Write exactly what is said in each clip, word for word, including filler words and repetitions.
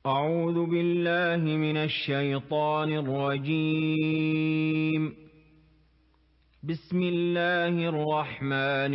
أعوذ بالله من الشيطان الرجيم. بسم الله الرحمن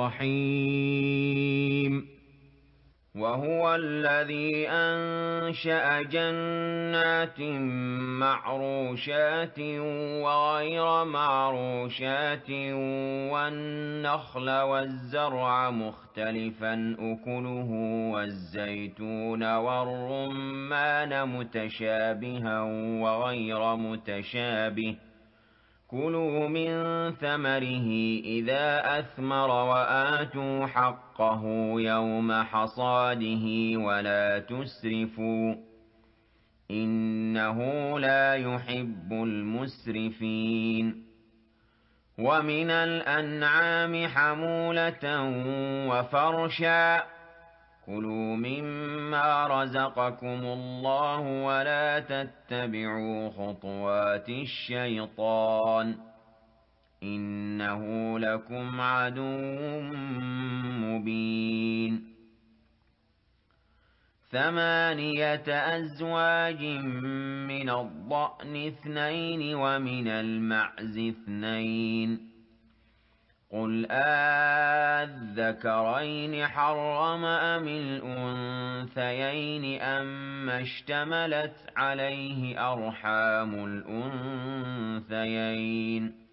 الرحيم. وهو الذي أنشأ جنات معروشات وغير معروشات والنخل والزرع مختلفا أكله والزيتون والرمان متشابها وغير متشابه كلوا من ثمره إذا أثمر وآتوا حقه يوم حصاده ولا تسرفوا إنه لا يحب المسرفين. ومن الأنعام حمولة وفرشا كلوا مما رزقكم الله ولا تتبعوا خطوات الشيطان إنه لكم عدو مبين. ثمانية أزواج من الضأن اثنين ومن المعز اثنين قل آذكرين حرم أم الأنثيين أما اشتملت عليه أرحام الأنثيين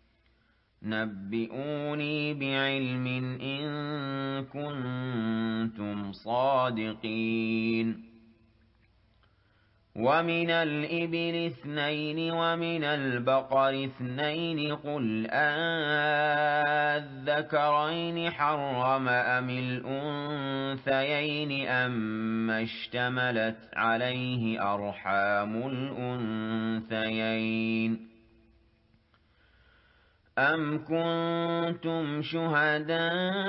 نبئوني بعلم إن كنتم صادقين. ومن الإبل اثنين ومن البقر اثنين قل آذكرين حرم أم الأنثيين أما اشتملت عليه أرحام الأنثيين أم كنتم شهداء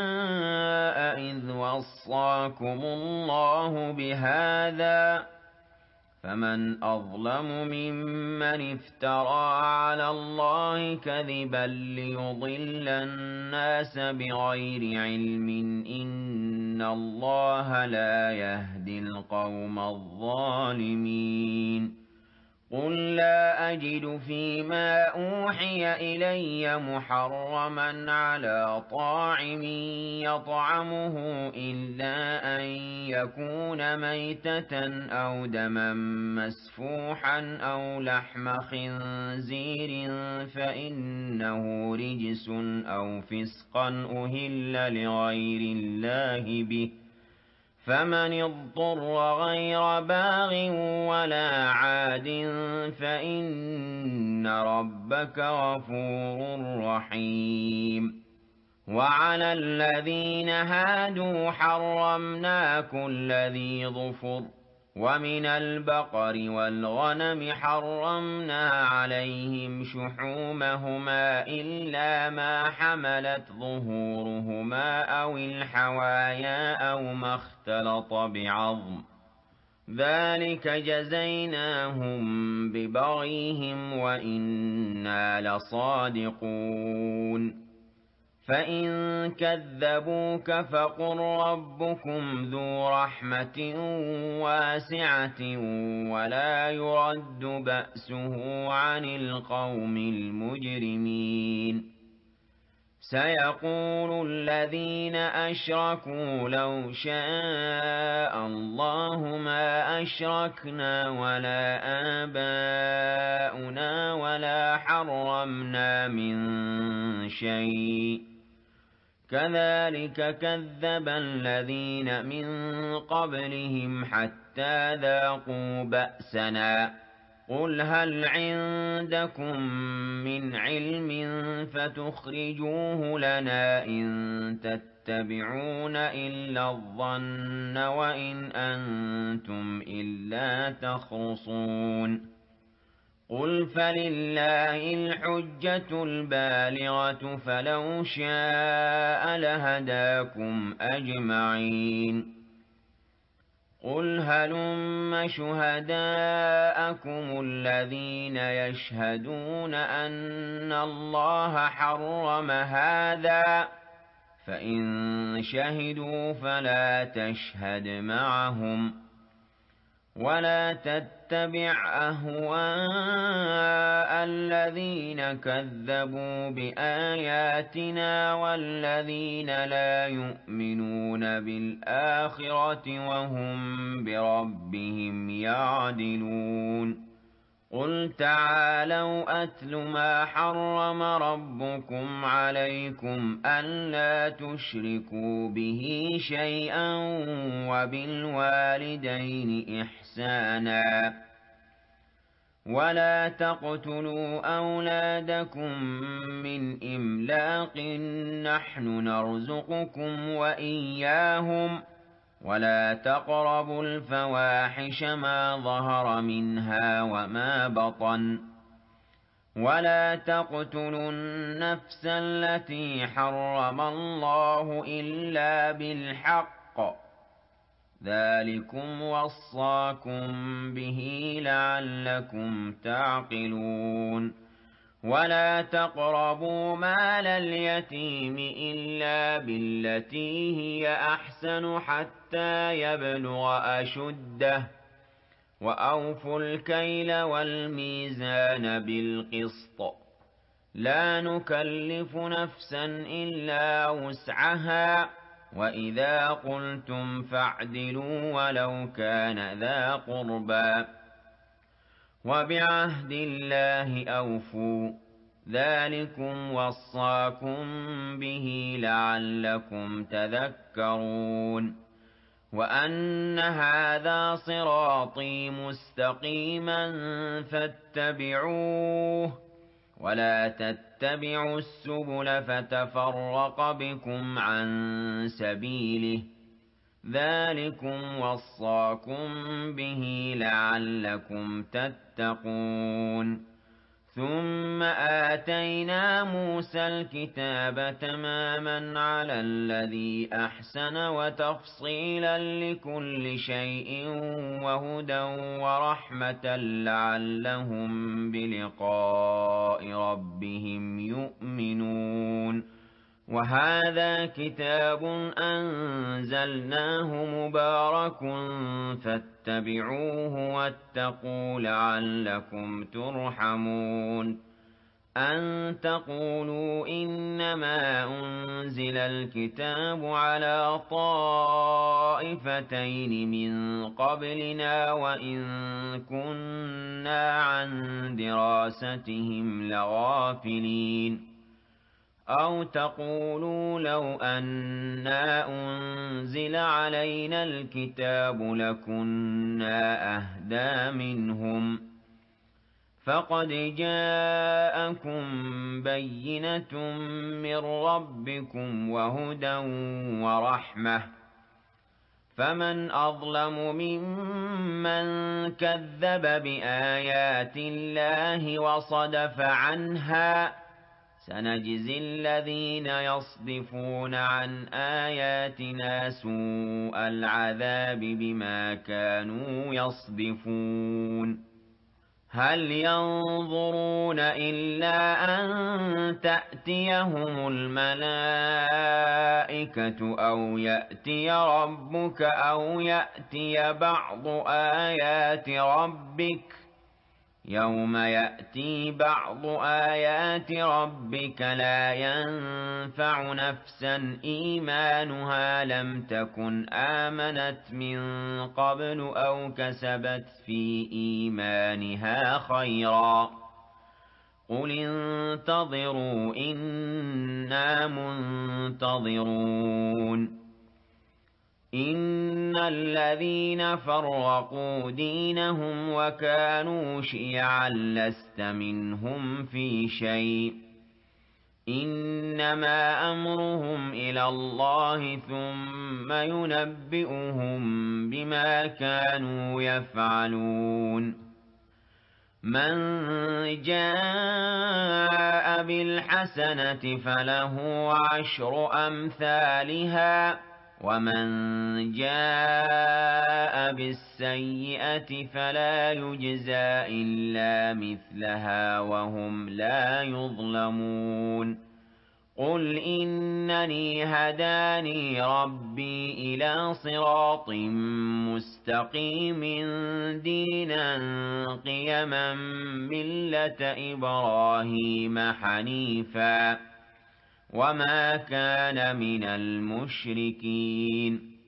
إذ وصاكم الله بهذا فمن أظلم ممن افترى على الله كذبا ليضل الناس بغير علم إن الله لا يهدي القوم الظالمين. قل لا أجد فيما أوحي إلي محرما على طاعم يطعمه إلا أن يكون ميتة أو دما مسفوحا أو لحم خنزير فإنه رجس أو فسقا أهل لغير الله به فمن اضطر غير باغ ولا عاد فإن ربك غفور رحيم. وعلى الذين هادوا حرمنا كل ذي ظفر ومن البقر والغنم حرمنا عليهم شحومهما إلا ما حملت ظهورهما أو الحوايا أو ما اختلط بعظم ذلك جزيناهم ببغيهم وإنا لصادقون. فإن كذبوك فقل ربكم ذو رحمة واسعة ولا يرد بأسه عن القوم المجرمين. سيقول الذين أشركوا لو شاء الله ما أشركنا ولا آباؤنا ولا حرمنا من شيء كذلك كذب الذين من قبلهم حتى ذاقوا بأسنا. قل هل عندكم من علم فتخرجوه لنا إن تتبعون إلا الظن وإن أنتم إلا تخرصون. قل فلله الحجة البالغة فلو شاء لهداكم أجمعين. قل هلم شهداءكم الذين يشهدون أن الله حرم هذا فإن شهدوا فلا تشهد معهم ولا تتبع أهواء الذين كذبوا بآياتنا والذين لا يؤمنون بالآخرة وهم بربهم يعدلون قل تعالوا أتل ما حرم ربكم عليكم ألا تشركوا به شيئا وبالوالدين إحسانا ولا تقتلوا أولادكم من إملاق نحن نرزقكم وإياهم ولا تقربوا الفواحش ما ظهر منها وما بطن ولا تقتلوا النفس التي حرم الله إلا بالحق ذلكم وصاكم به لعلكم تعقلون ولا تقربوا مال اليتيم إلا بالتي هي أحسن حتى يبلغ أشده وأوفوا الكيل والميزان بالقسط لا نكلف نفسا إلا وسعها وإذا قلتم فاعدلوا ولو كان ذا قربى وبعهد الله أوفوا ذلكم وصاكم به لعلكم تذكرون وأن هذا صراطي مستقيما فاتبعوه ولا تتبعوا السبل فتفرق بكم عن سبيله ذلكم وصاكم به لعلكم تتقون ثم آتينا موسى الكتاب تماما على الذي أحسن وتفصيلا لكل شيء وهدى ورحمة لعلهم بلقاء ربهم يؤمنون وهذا كتاب أنزلناه مبارك فاتبعوه واتقوا لعلكم ترحمون أن تقولوا إنما أنزل الكتاب على طائفتين من قبلنا وإن كنا عن دراستهم لغافلين أو تقولوا لو أنا أنزل علينا الكتاب لكنا أهدى منهم فقد جاءكم بينة من ربكم وهدى ورحمة فمن أظلم ممن كذب بآيات الله وصدف عنها سنجزي الذين يصدفون عن آياتنا سوء العذاب بما كانوا يصدفون هل ينظرون إلا أن تأتيهم الملائكة أو يأتي ربك أو يأتي بعض آيات ربك يوم يأتي بعض آيات ربك لا ينفع نفسا إيمانها لم تكن آمنت من قبل أو كسبت في إيمانها خيرا قل انتظروا إنا منتظرون إن الذين فرقوا دينهم وكانوا شيعا لست منهم في شيء إنما أمرهم إلى الله ثم ينبئهم بما كانوا يفعلون من جاء بالحسنة فله عشر أمثالها ومن جاء بالسيئة فلا يجزى إلا مثلها وهم لا يظلمون قُلْ إِنَّنِي هَدَانِي رَبِّي إِلَىٰ صِرَاطٍ مُّسْتَقِيمٍ دِينًا قِيَمًا مِّلَّةَ إِبْرَاهِيمَ حَنِيفًا وَمَا كَانَ مِنَ الْمُشْرِكِينَ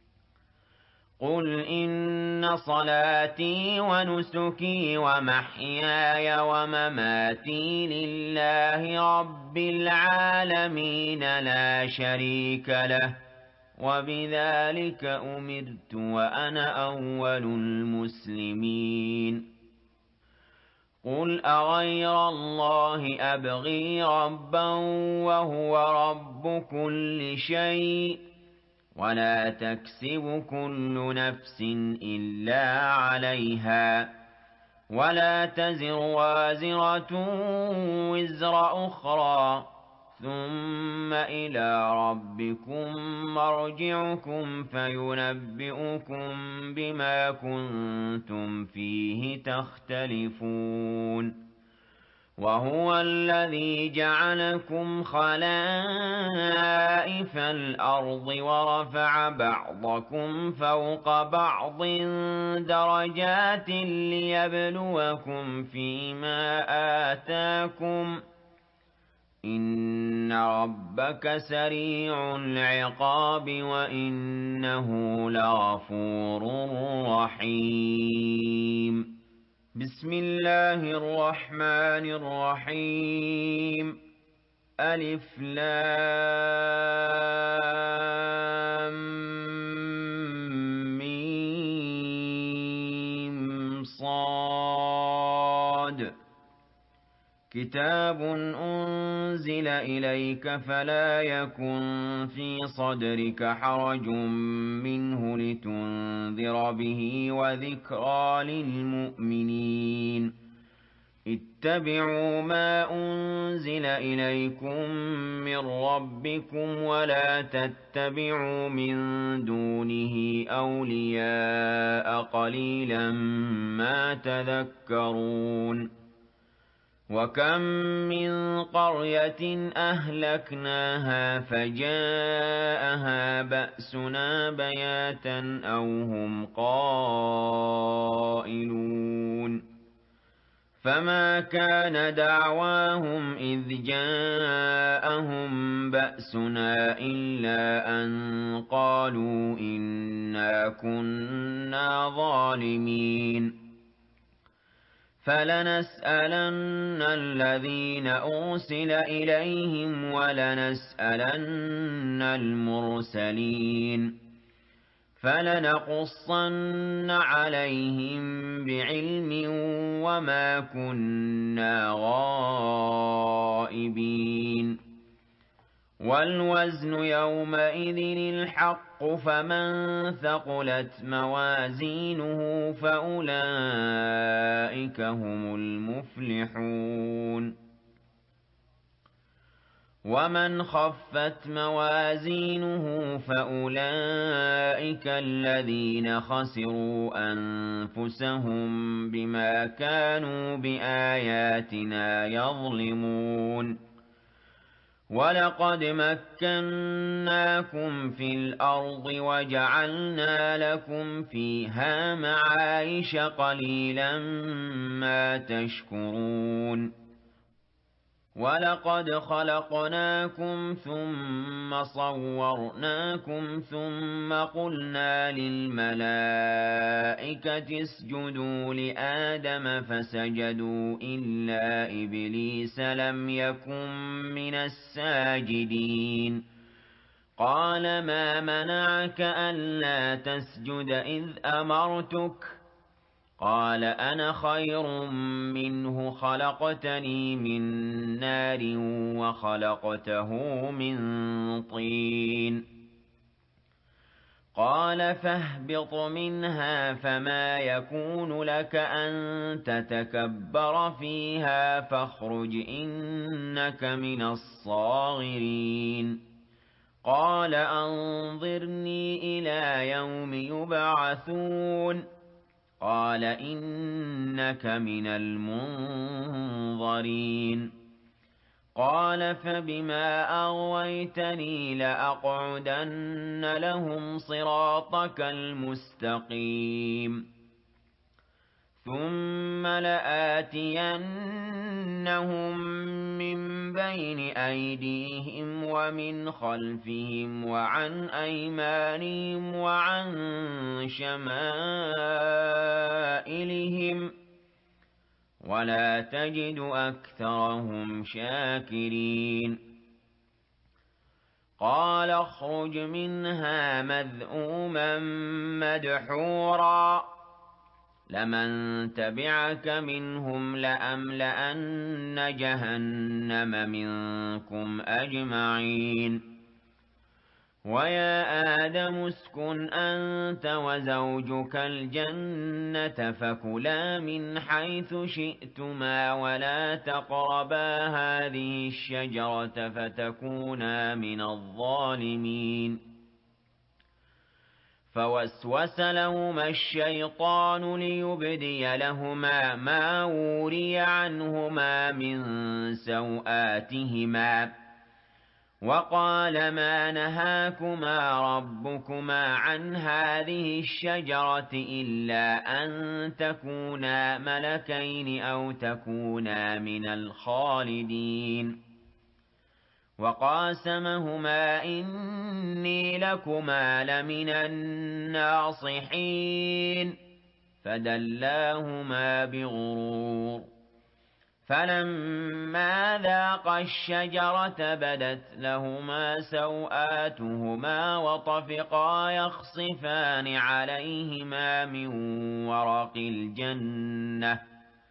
قُلْ إِنَّ صَلَاتِي وَنُسُكِي وَمَحْيَايَ وَمَمَاتِي لِلَّهِ رَبِّ الْعَالَمِينَ لَا شَرِيكَ لَهُ ۖ وَبِذَٰلِكَ أُمِرْتُ وَأَنَا أَوَّلُ الْمُسْلِمِينَ قُلْ أَغَيْرَ اللَّهِ أَبْغِي رَبًّا وَهُوَ رَبُّ كُلِّ شَيْءٍ ۖ وَلَا تَكْسِبُ كُلُّ نَفْسٍ إِلَّا عَلَيْهَا ۖ وَلَا تَزِرُ وَازِرَةٌ وِزْرَ أُخْرَىٰ ۗ ثُمَّ إِلَىٰ رَبِّكُم مَّرْجِعُكُمْ فَيُنَبِّئُكُم بِمَا كُنتُمْ فِيهِ تَخْتَلِفُونَ وَهُوَ الَّذِي جَعَلَكُمْ خَلَائِفَ الْأَرْضِ وَرَفَعَ بَعْضَكُمْ فَوْقَ بَعْضٍ دَرَجَاتٍ لِّيَبْلُوَكُمْ فِيمَا آتَاكُمْ ۗ إِنَّ رَبَّكَ سَرِيعُ الْعِقَابِ وَإِنَّهُ لَغَفُورٌ رَّحِيمٌ بسم الله الرحمن الرحيم ألف لام ميم صاد كتاب أنزل إليك فلا يكن في صدرك حرج منه لتنذر به وذكرى للمؤمنين اتبعوا ما أنزل إليكم من ربكم ولا تتبعوا من دونه أولياء قليلا ما تذكرون وَكَم مِّن قَرْيَةٍ أَهْلَكْنَاهَا فَجَاءَهَا بَأْسُنَا بَيَاتًا أَوْ هُمْ قَائِلُونَ فَمَا كَانَ دَعْوَاهُمْ إِذْ جَاءَهُم بَأْسُنَا إِلَّا أَن قَالُوا إِنَّا كُنَّا ظَالِمِينَ فَلَنَسْأَلَنَّ الَّذِينَ أُرْسِلَ إِلَيْهِمْ وَلَنَسْأَلَنَّ الْمُرْسَلِينَ فَلَنَقُصَّنَّ عَلَيْهِم بِعِلْمٍ وَمَا كُنَّا غَائِبِينَ وَالْوَزْنُ يَوْمَئِذٍ الْحَقُّ فَمَن ثَقُلَتْ مَوَازِينُهُ فَأُولَٰئِكَ هُمُ الْمُفْلِحُونَ وَمَنْ خَفَّتْ مَوَازِينُهُ فَأُولَٰئِكَ الَّذِينَ خَسِرُوا أَنفُسَهُم بِمَا كَانُوا بِآيَاتِنَا يَظْلِمُونَ وَلَقَدْ مَكَّنَّاكُمْ فِي الْأَرْضِ وَجَعَلْنَا لَكُمْ فِيهَا مَعَايِشَ قَلِيلًا مَّا تَشْكُرُونَ وَلَقَدْ خَلَقْنَاكُمْ ثُمَّ صَوَّرْنَاكُمْ ثُمَّ قُلْنَا لِلْمَلَائِكَةِ اسْجُدُوا لِآدَمَ فَسَجَدُوا إِلَّا إِبْلِيسَ لَمْ يَكُن مِّنَ السَّاجِدِينَ قَالَ مَا مَنَعَكَ أَلَّا تَسْجُدَ إِذْ أَمَرْتُكَ قَالَ أَنَا خَيْرٌ مِّنْهُ خَلَقْتَنِي مِن نَّارٍ وَخَلَقْتَهُ مِن طِينٍ قَالَ فَاهْبِطْ مِنْهَا فَمَا يَكُونُ لَكَ أَن تَتَكَبَّرَ فِيهَا فَاخْرُجْ إِنَّكَ مِنَ الصَّاغِرِينَ قَالَ أَنظِرْنِي إِلَىٰ يَوْمِ يُبْعَثُونَ قَالَ إِنَّكَ مِنَ الْمُنظَرِينَ قال فبما أغويتني لأقعدن لهم صراطك المستقيم ثم لآتينهم من بين أيديهم ومن خلفهم وعن أيمانهم وعن شمائلهم ولا تجد أكثرهم شاكرين قال اخرج منها مذءوما مدحورا لمن تبعك منهم لأملأن جهنم منكم أجمعين ويا آدم اسكن أنت وزوجك الجنة فكلا من حيث شئتما ولا تقربا هذه الشجرة فتكونا من الظالمين فوسوس لهما الشيطان ليبدي لهما ما وري عنهما من سوآتهما وقال ما نهاكما ربكما عن هذه الشجرة إلا أن تكونا ملكين أو تكونا من الخالدين وقاسمهما إني لكما لمن الناصحين فدلاهما بغرور فلما ذاقا الشجرة بدت لهما سوآتهما وطفقا يخصفان عليهما من ورق الجنة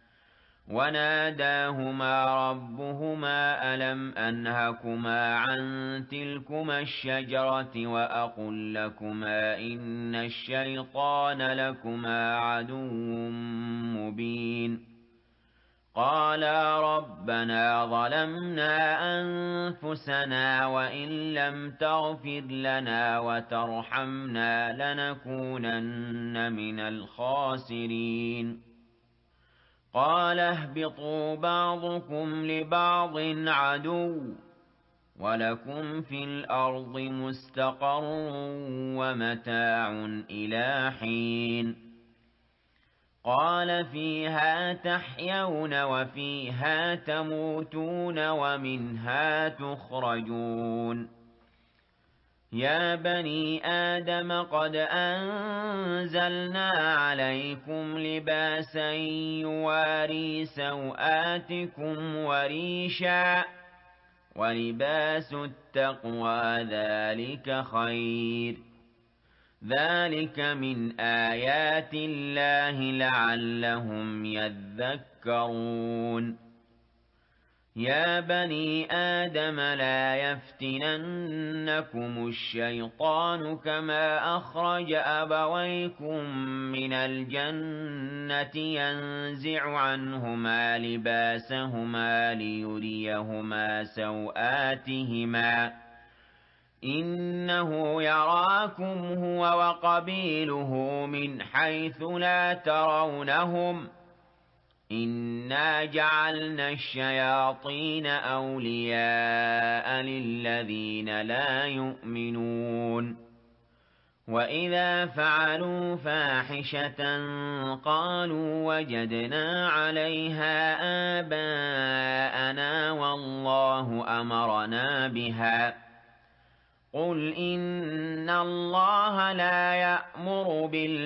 وناداهما ربهما ألم أنهكما عن تلكما الشجرة وأقل لكما إن الشيطان لكما عدو مبين قالا ربنا ظلمنا أنفسنا وإن لم تغفر لنا وترحمنا لنكونن من الخاسرين قال اهبطوا بعضكم لبعض عدو ولكم في الأرض مستقر ومتاع إلى حين قال فيها تحيون وفيها تموتون ومنها تخرجون يا بني آدم قد أنزلنا عليكم لباسا يواري سوآتكم وريشا ولباس التقوى ذلك خير ذلك من آيات الله لعلهم يذكرون يا بني آدم لا يفتننكم الشيطان كما أخرج أبويكم من الجنة ينزع عنهما لباسهما ليريهما سوآتهما إنه يراكم هو وقبيله من حيث لا ترونهم إنا جعلنا الشياطين أولياء للذين لا يؤمنون وإذا فعلوا فاحشة قالوا وجدنا عليها آباءنا والله أمرنا بها قل إن الله لا يأمر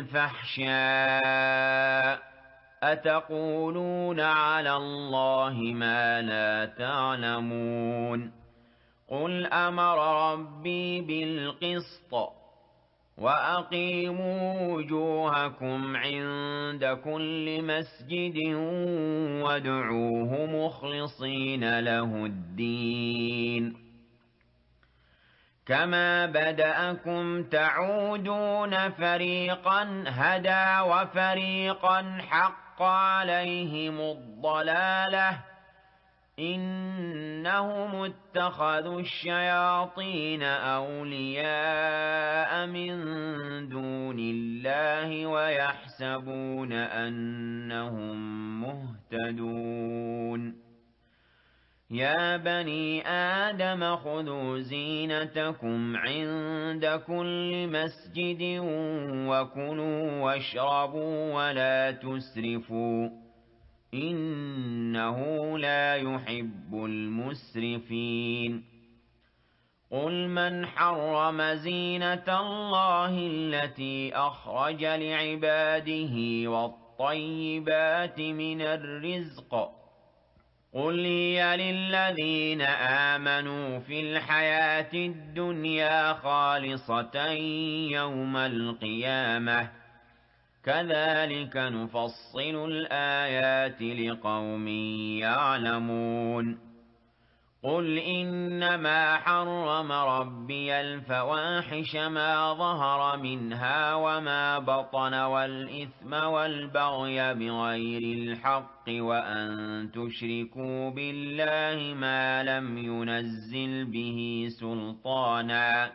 بالفحشاء أتقولون على الله ما لا تعلمون قل أمر ربي بالقسط وأقيموا وجوهكم عند كل مسجد وادعوه مخلصين له الدين كما بدأكم تعودون فريقا هدى وفريقا حق عليهم الضلالة إنهم اتخذوا الشياطين أولياء من دون الله ويحسبون أنهم مهتدون يا بني آدم خذوا زينتكم عند كل مسجد وكلوا واشربوا ولا تسرفوا إنه لا يحب المسرفين قل من حرم زينة الله التي أخرج لعباده والطيبات من الرزق قل هي للذين آمنوا في الحياة الدنيا خالصة يوم القيامة كذلك نفصل الآيات لقوم يعلمون قل إنما حرم ربي الفواحش ما ظهر منها وما بطن والإثم والبغي بغير الحق وأن تشركوا بالله ما لم ينزل به سلطانا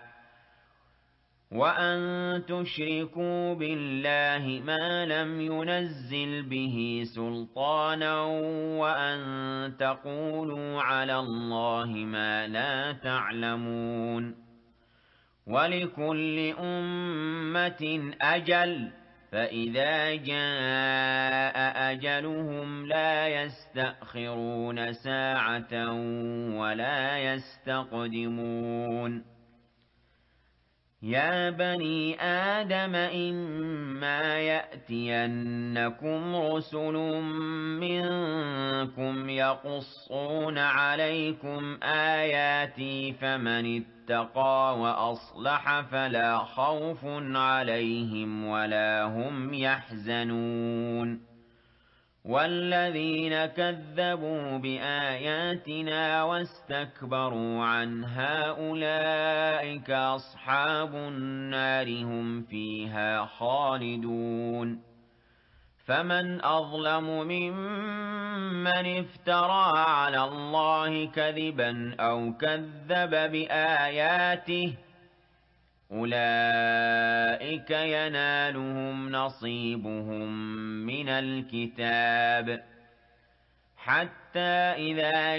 وأن تشركوا بالله ما لم ينزل به سلطانا وأن تقولوا على الله ما لا تعلمون ولكل أمة أجل فإذا جاء أجلهم لا يستأخرون ساعة ولا يستقدمون يا بني آدم إما يأتينكم رسل منكم يقصون عليكم آياتي فمن اتقى وأصلح فلا خوف عليهم ولا هم يحزنون والذين كذبوا بآياتنا واستكبروا عنها أولئك أصحاب النار هم فيها خالدون فمن أظلم ممن افترى على الله كذبا أو كذب بآياته أولئك ينالهم نصيبهم من الكتاب حتى إذا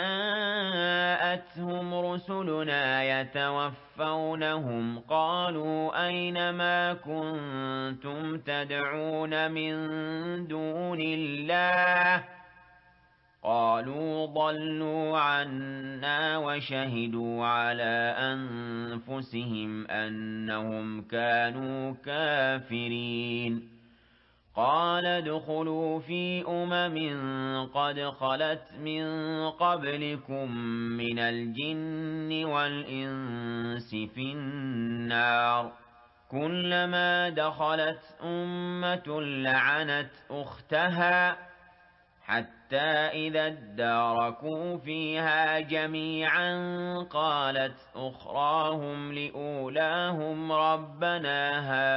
جاءتهم رسلنا يتوفونهم قالوا أين ما كنتم تدعون من دون الله قالوا ضلوا عنا وشهدوا على أنفسهم أنهم كانوا كافرين قال ادخلوا في أمم قد خلت من قبلكم من الجن والإنس في النار كلما دخلت أمة لعنت أختها حتى إذا اداركوا فيها جميعا قالت أخراهم لأولاهم ربنا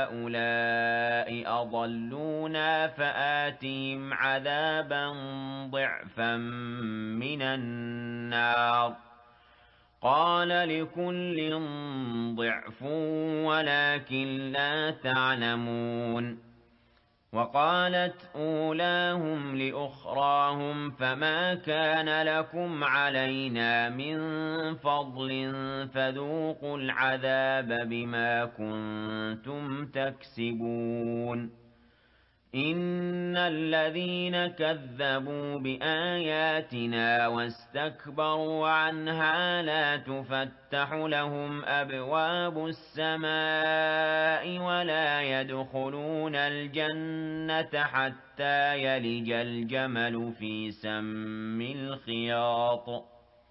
هؤلاء أضلونا فآتهم عذابا ضعفا من النار قال لكل ضعف ولكن لا تعلمون وقالت أولاهم لأخراهم فما كان لكم علينا من فضل فذوقوا العذاب بما كنتم تكسبون إن الذين كذبوا بآياتنا واستكبروا عنها لا تفتح لهم أبواب السماء ولا يدخلون الجنة حتى يلج الجمل في سم الخياط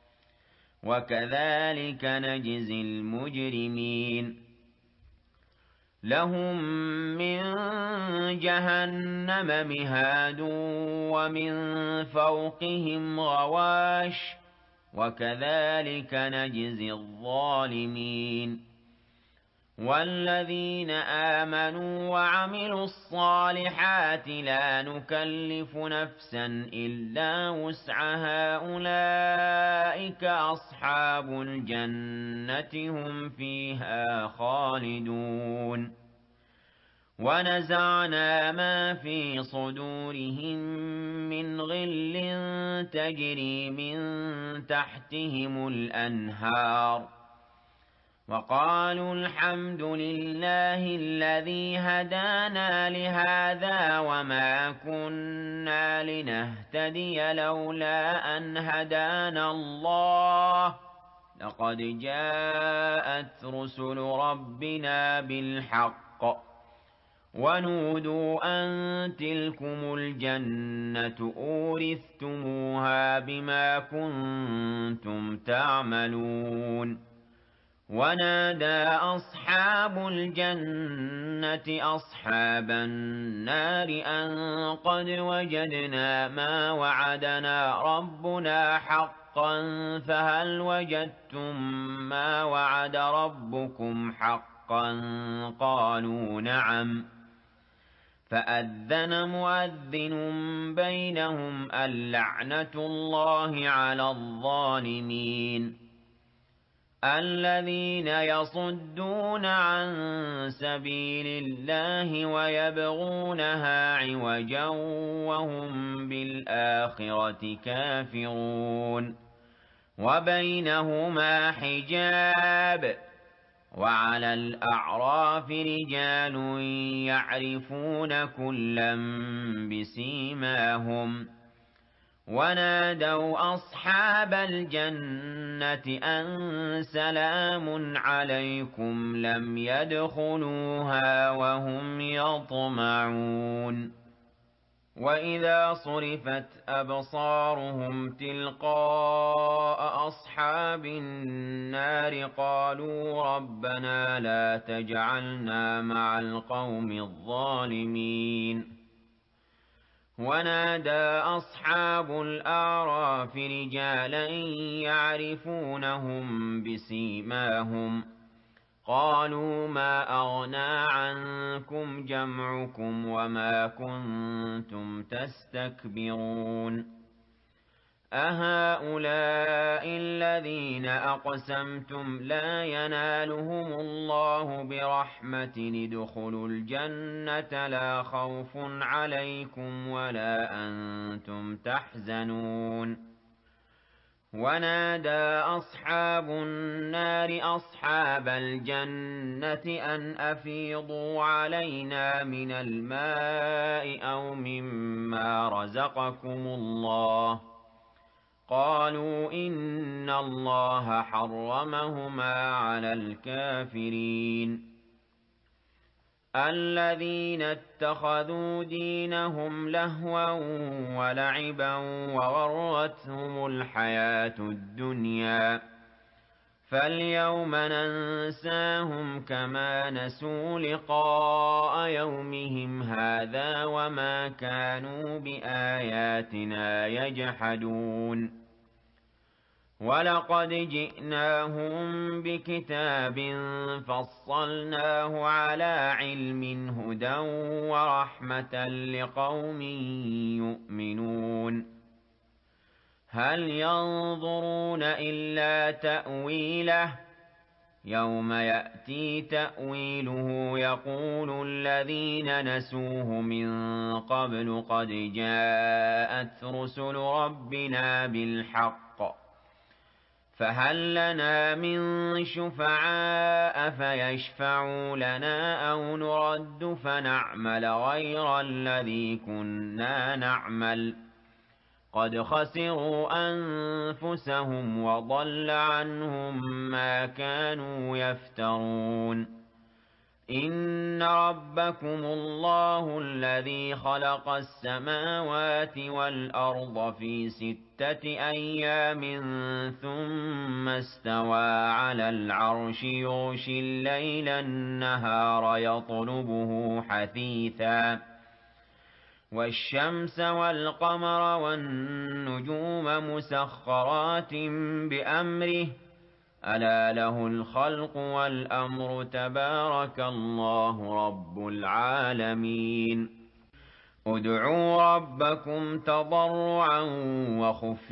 وكذلك نجزي المجرمين لهم من جهنم مهاد ومن فوقهم غواش وكذلك نجزي الظالمين والذين آمنوا وعملوا الصالحات لا نكلف نفسا إلا وسعها أولئك أصحاب الجنة هم فيها خالدون ونزعنا ما في صدورهم من غل تجري من تحتهم الأنهار وقالوا الحمد لله الذي هدانا لهذا وما كنا لنهتدي لولا أن هدانا الله لقد جاءت رسل ربنا بالحق ونودوا أن تلكم الجنة أورثتموها بما كنتم تعملون ونادى أصحاب الجنة أصحاب النار أن قد وجدنا ما وعدنا ربنا حقا فهل وجدتم ما وعد ربكم حقا قالوا نعم فأذن مؤذن بينهم اللعنة الله على الظالمين الذين يصدون عن سبيل الله ويبغونها عوجا وهم بالآخرة كافرون وبينهما حجاب وعلى الأعراف رجال يعرفون كلا بسيماهم ونادوا أصحاب الجنة أن سلام عليكم لم يدخلوها وهم يطمعون وإذا صرفت أبصارهم تلقاء أصحاب النار قالوا ربنا لا تجعلنا مع القوم الظالمين ونادى أصحاب الأعراف رجالا يعرفونهم بسيماهم قالوا ما أغنى عنكم جمعكم وما كنتم تستكبرون أهؤلاء الذين أقسمتم لا ينالهم الله برحمة ادخلوا الجنة لا خوف عليكم ولا أنتم تحزنون ونادى أصحاب النار أصحاب الجنة أن أفيضوا علينا من الماء أو مما رزقكم الله قالوا إن الله حرمهما على الكافرين الذين اتخذوا دينهم لهوا ولعبا وغرتهم الحياة الدنيا فاليوم ننساهم كما نسوا لقاء يومهم هذا وما كانوا بآياتنا يجحدون ولقد جئناهم بكتاب فصلناه على علم هدى ورحمة لقوم يؤمنون هل ينظرون إلا تأويله يوم يأتي تأويله يقول الذين نسوه من قبل قد جاءت رسل ربنا بالحق فهل لنا من شفعاء فيشفعوا لنا أو نرد فنعمل غير الذي كنا نعمل قد خسروا أنفسهم وضل عنهم ما كانوا يفترون إن ربكم الله الذي خلق السماوات والأرض في ستة أيام ثم استوى على العرش يغشي الليل النهار يطلبه حثيثا والشمس والقمر والنجوم مسخرات بأمره ألا له الخلق والأمر تبارك الله رب العالمين ادعوا ربكم تضرعا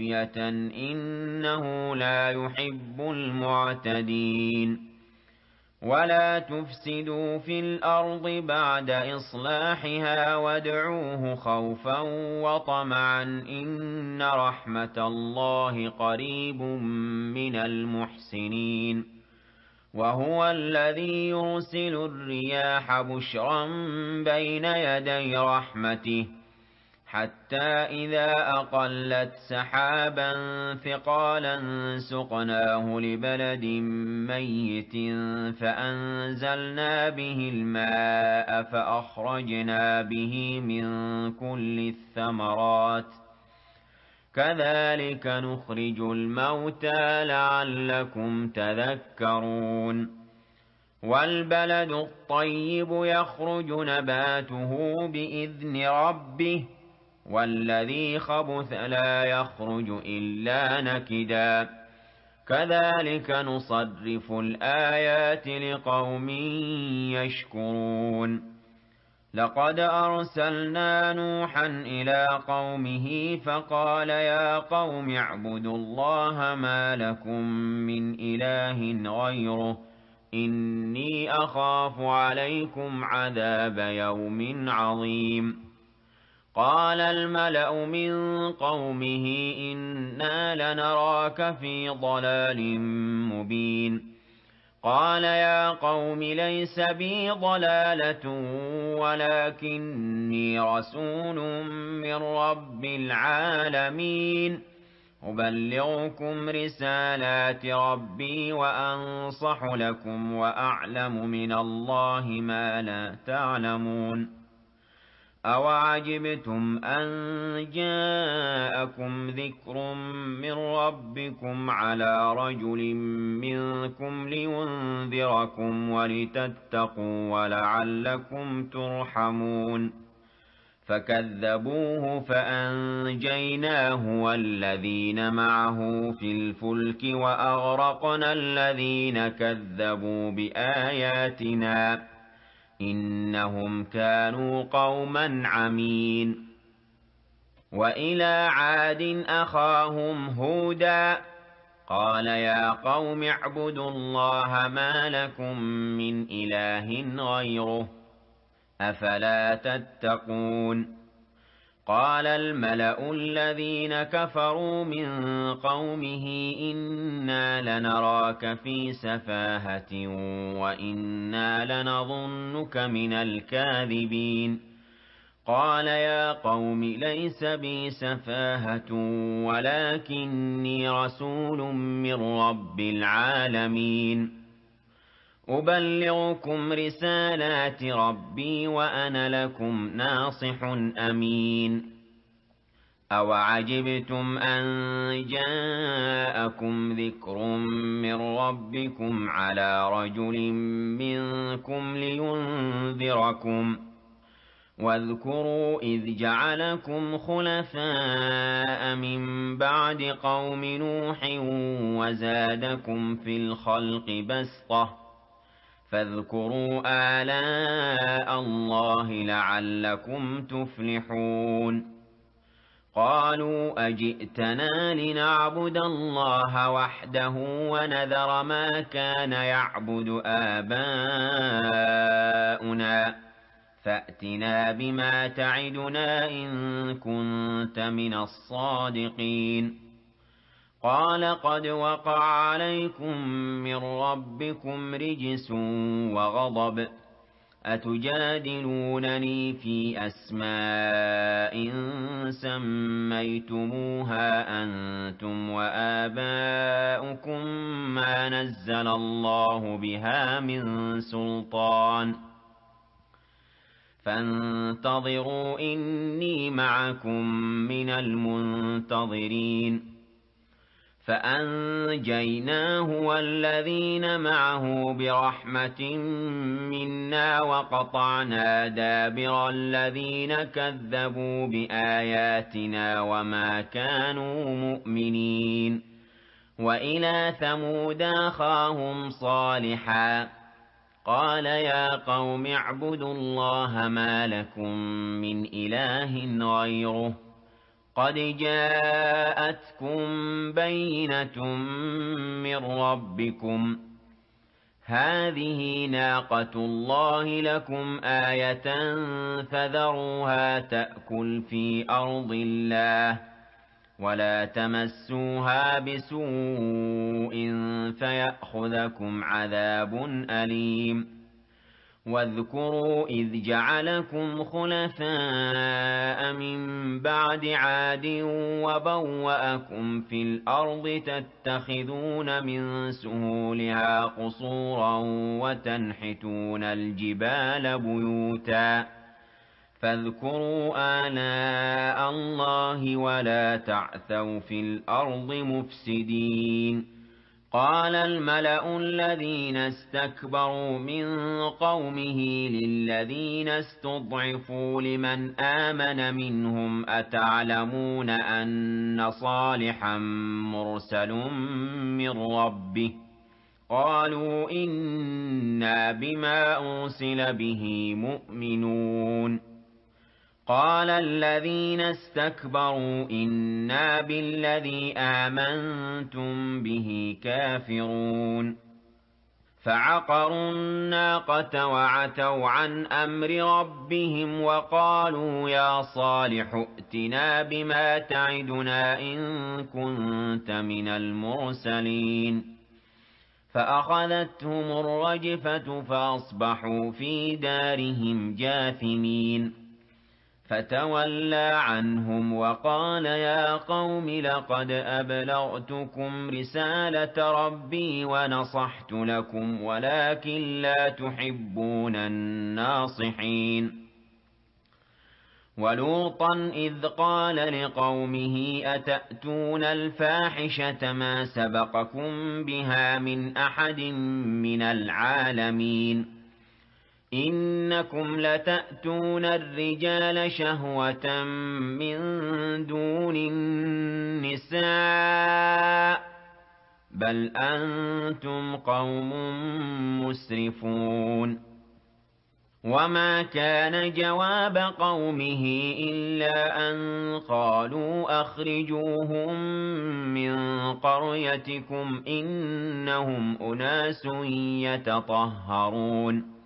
وخفية إنه لا يحب المعتدين ولا تفسدوا في الأرض بعد إصلاحها وادعوه خوفا وطمعا إن رحمة الله قريب من المحسنين وهو الذي يرسل الرياح بشرا بين يدي رحمته حتى إذا أقلت سحابا ثقالا سقناه لبلد ميت فأنزلنا به الماء فأخرجنا به من كل الثمرات كذلك نخرج الموتى لعلكم تذكرون والبلد الطيب يخرج نباته بإذن ربه والذي خبث لا يخرج إلا نكدا كذلك نصرف الآيات لقوم يشكرون لقد أرسلنا نوحا إلى قومه فقال يا قوم اعبدوا الله ما لكم من إله غيره إني أخاف عليكم عذاب يوم عظيم قال الملأ من قومه إنا لنراك في ضلال مبين قال يا قوم ليس بي ضلالة ولكني رسول من رب العالمين أبلغكم رسالات ربي وأنصح لكم وأعلم من الله ما لا تعلمون أَوَعَجِبْتُمْ أَن جَاءَكُمْ ذِكْرٌ مِّن رَّبِّكُمْ عَلَىٰ رَجُلٍ مِّنكُمْ لِيُنذِرَكُمْ وَلِتَتَّقُوا وَلَعَلَّكُمْ تُرْحَمُونَ فَكَذَّبُوهُ فَأَنجَيْنَاهُ وَالَّذِينَ مَعَهُ فِي الْفُلْكِ وَأَغْرَقْنَا الَّذِينَ كَذَّبُوا بِآيَاتِنَا إنهم كانوا قوما عمين وإلى عاد أخاهم هودا قال يا قوم اعبدوا الله ما لكم من إله غيره أفلا تتقون قال الملأ الذين كفروا من قومه إنا لنراك في سفاهة وإنا لنظنك من الكاذبين قال يا قوم ليس بي سفاهة ولكني رسول من رب العالمين أبلغكم رسالات ربي وأنا لكم ناصح أمين أَوَعَجِبْتُمْ أَن جَاءَكُمْ ذِكْرٌ مِّن رَّبِّكُمْ عَلَىٰ رَجُلٍ مِّنكُمْ لِيُنذِرَكُمْ واذكروا إذ جعلكم خلفاء من بعد قوم نوح وزادكم في الخلق بسطة فاذكروا آلاء الله لعلكم تفلحون قالوا أجئتنا لنعبد الله وحده ونذر ما كان يعبد آباؤنا فأتنا بما تعدنا إن كنت من الصادقين قال قد وقع عليكم من ربكم رجس وغضب أتجادلونني في أسماء سميتموها أنتم وآباؤكم ما نزل الله بها من سلطان فانتظروا إني معكم من المنتظرين فأنجيناه والذين معه برحمة منا وقطعنا دابر الذين كذبوا بآياتنا وما كانوا مؤمنين وإلى ثمود أخاهم صالحا قال يا قوم اعبدوا الله ما لكم من إله غيره قد جاءتكم بينة من ربكم هذه ناقة الله لكم آية فذروها تأكل في أرض الله ولا تمسوها بسوء فيأخذكم عذاب أليم واذكروا إذ جعلكم خلفاء من بعد عاد وبوأكم في الأرض تتخذون من سهولها قصورا وتنحتون الجبال بيوتا فاذكروا آلاء الله ولا تعثوا في الأرض مفسدين قال الملأ الذين استكبروا من قومه للذين استضعفوا لمن آمن منهم أتعلمون أن صالحا مرسل من ربه قالوا إنا بما أرسل به مؤمنون قال الذين استكبروا إنا بالذي آمنتم به كافرون فعقروا الناقة وعتوا عن أمر ربهم وقالوا يا صالح ائتنا بما تعدنا إن كنت من المرسلين فأخذتهم الرجفة فأصبحوا في دارهم جاثمين فتولى عنهم وقال يا قوم لقد أبلغتكم رسالة ربي ونصحت لكم ولكن لا تحبون الناصحين ولوطا إذ قال لقومه أتأتون الفاحشة ما سبقكم بها من أحد من العالمين إنكم لتأتون الرجال شهوة من دون النساء بل أنتم قوم مسرفون وما كان جواب قومه إلا أن قالوا أخرجوهم من قريتكم إنهم أناس يتطهرون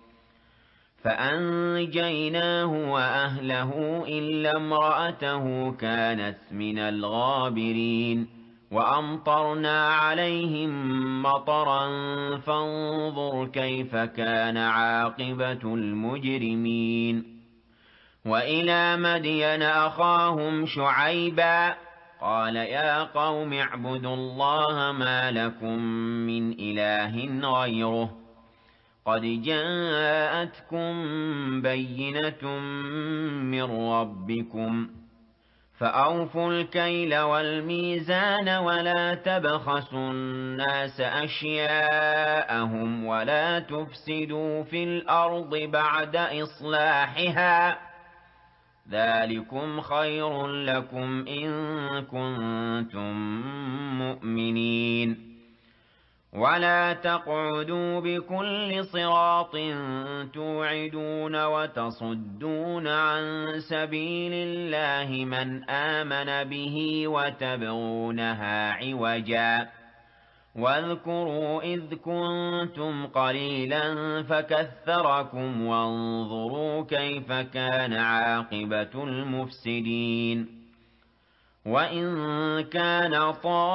فأنجيناه وأهله إلا امرأته كانت من الغابرين وأمطرنا عليهم مطرا فانظر كيف كان عاقبة المجرمين وإلى مدين أخاهم شعيبا قال يا قوم اعبدوا الله ما لكم من إله غيره قد جاءتكم بينة من ربكم فأوفوا الكيل والميزان ولا تبخسوا الناس أشياءهم ولا تفسدوا في الأرض بعد إصلاحها ذلكم خير لكم إن كنتم مؤمنين ولا تقعدوا بكل صراط توعدون وتصدون عن سبيل الله من آمن به وتبغونها عوجا واذكروا إذ كنتم قليلا فكثركم وانظروا كيف كان عاقبة المفسدين وإن كان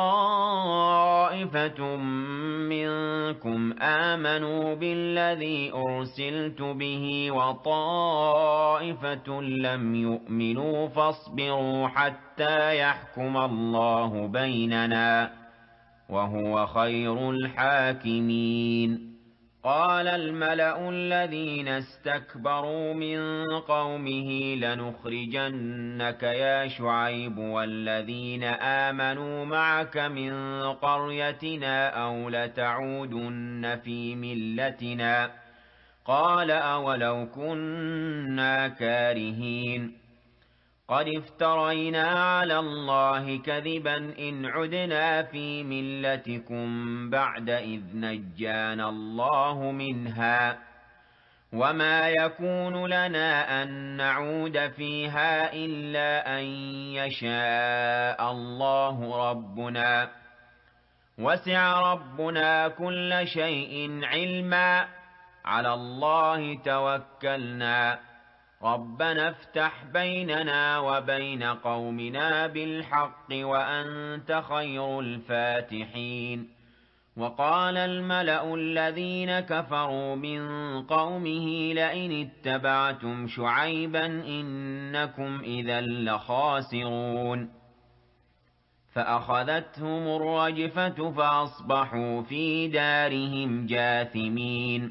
طائفة منكم آمنوا بالذي أرسلت به وطائفة لم يؤمنوا فاصبروا حتى يحكم الله بيننا وهو خير الحاكمين قال الملأ الذين استكبروا من قومه لنخرجنك يا شعيب والذين آمنوا معك من قريتنا أو لتعودن في ملتنا قال أولو كنا كارهين قد افترينا على الله كذبا إن عدنا في ملتكم بعد إذ نجانا الله منها وما يكون لنا أن نعود فيها إلا أن يشاء الله ربنا وسع ربنا كل شيء علما على الله توكلنا ربنا افتح بيننا وبين قومنا بالحق وأنت خير الفاتحين وقال الملأ الذين كفروا من قومه لئن اتبعتم شعيبا إنكم إذا لخاسرون فأخذتهم الرجفة فأصبحوا في دارهم جاثمين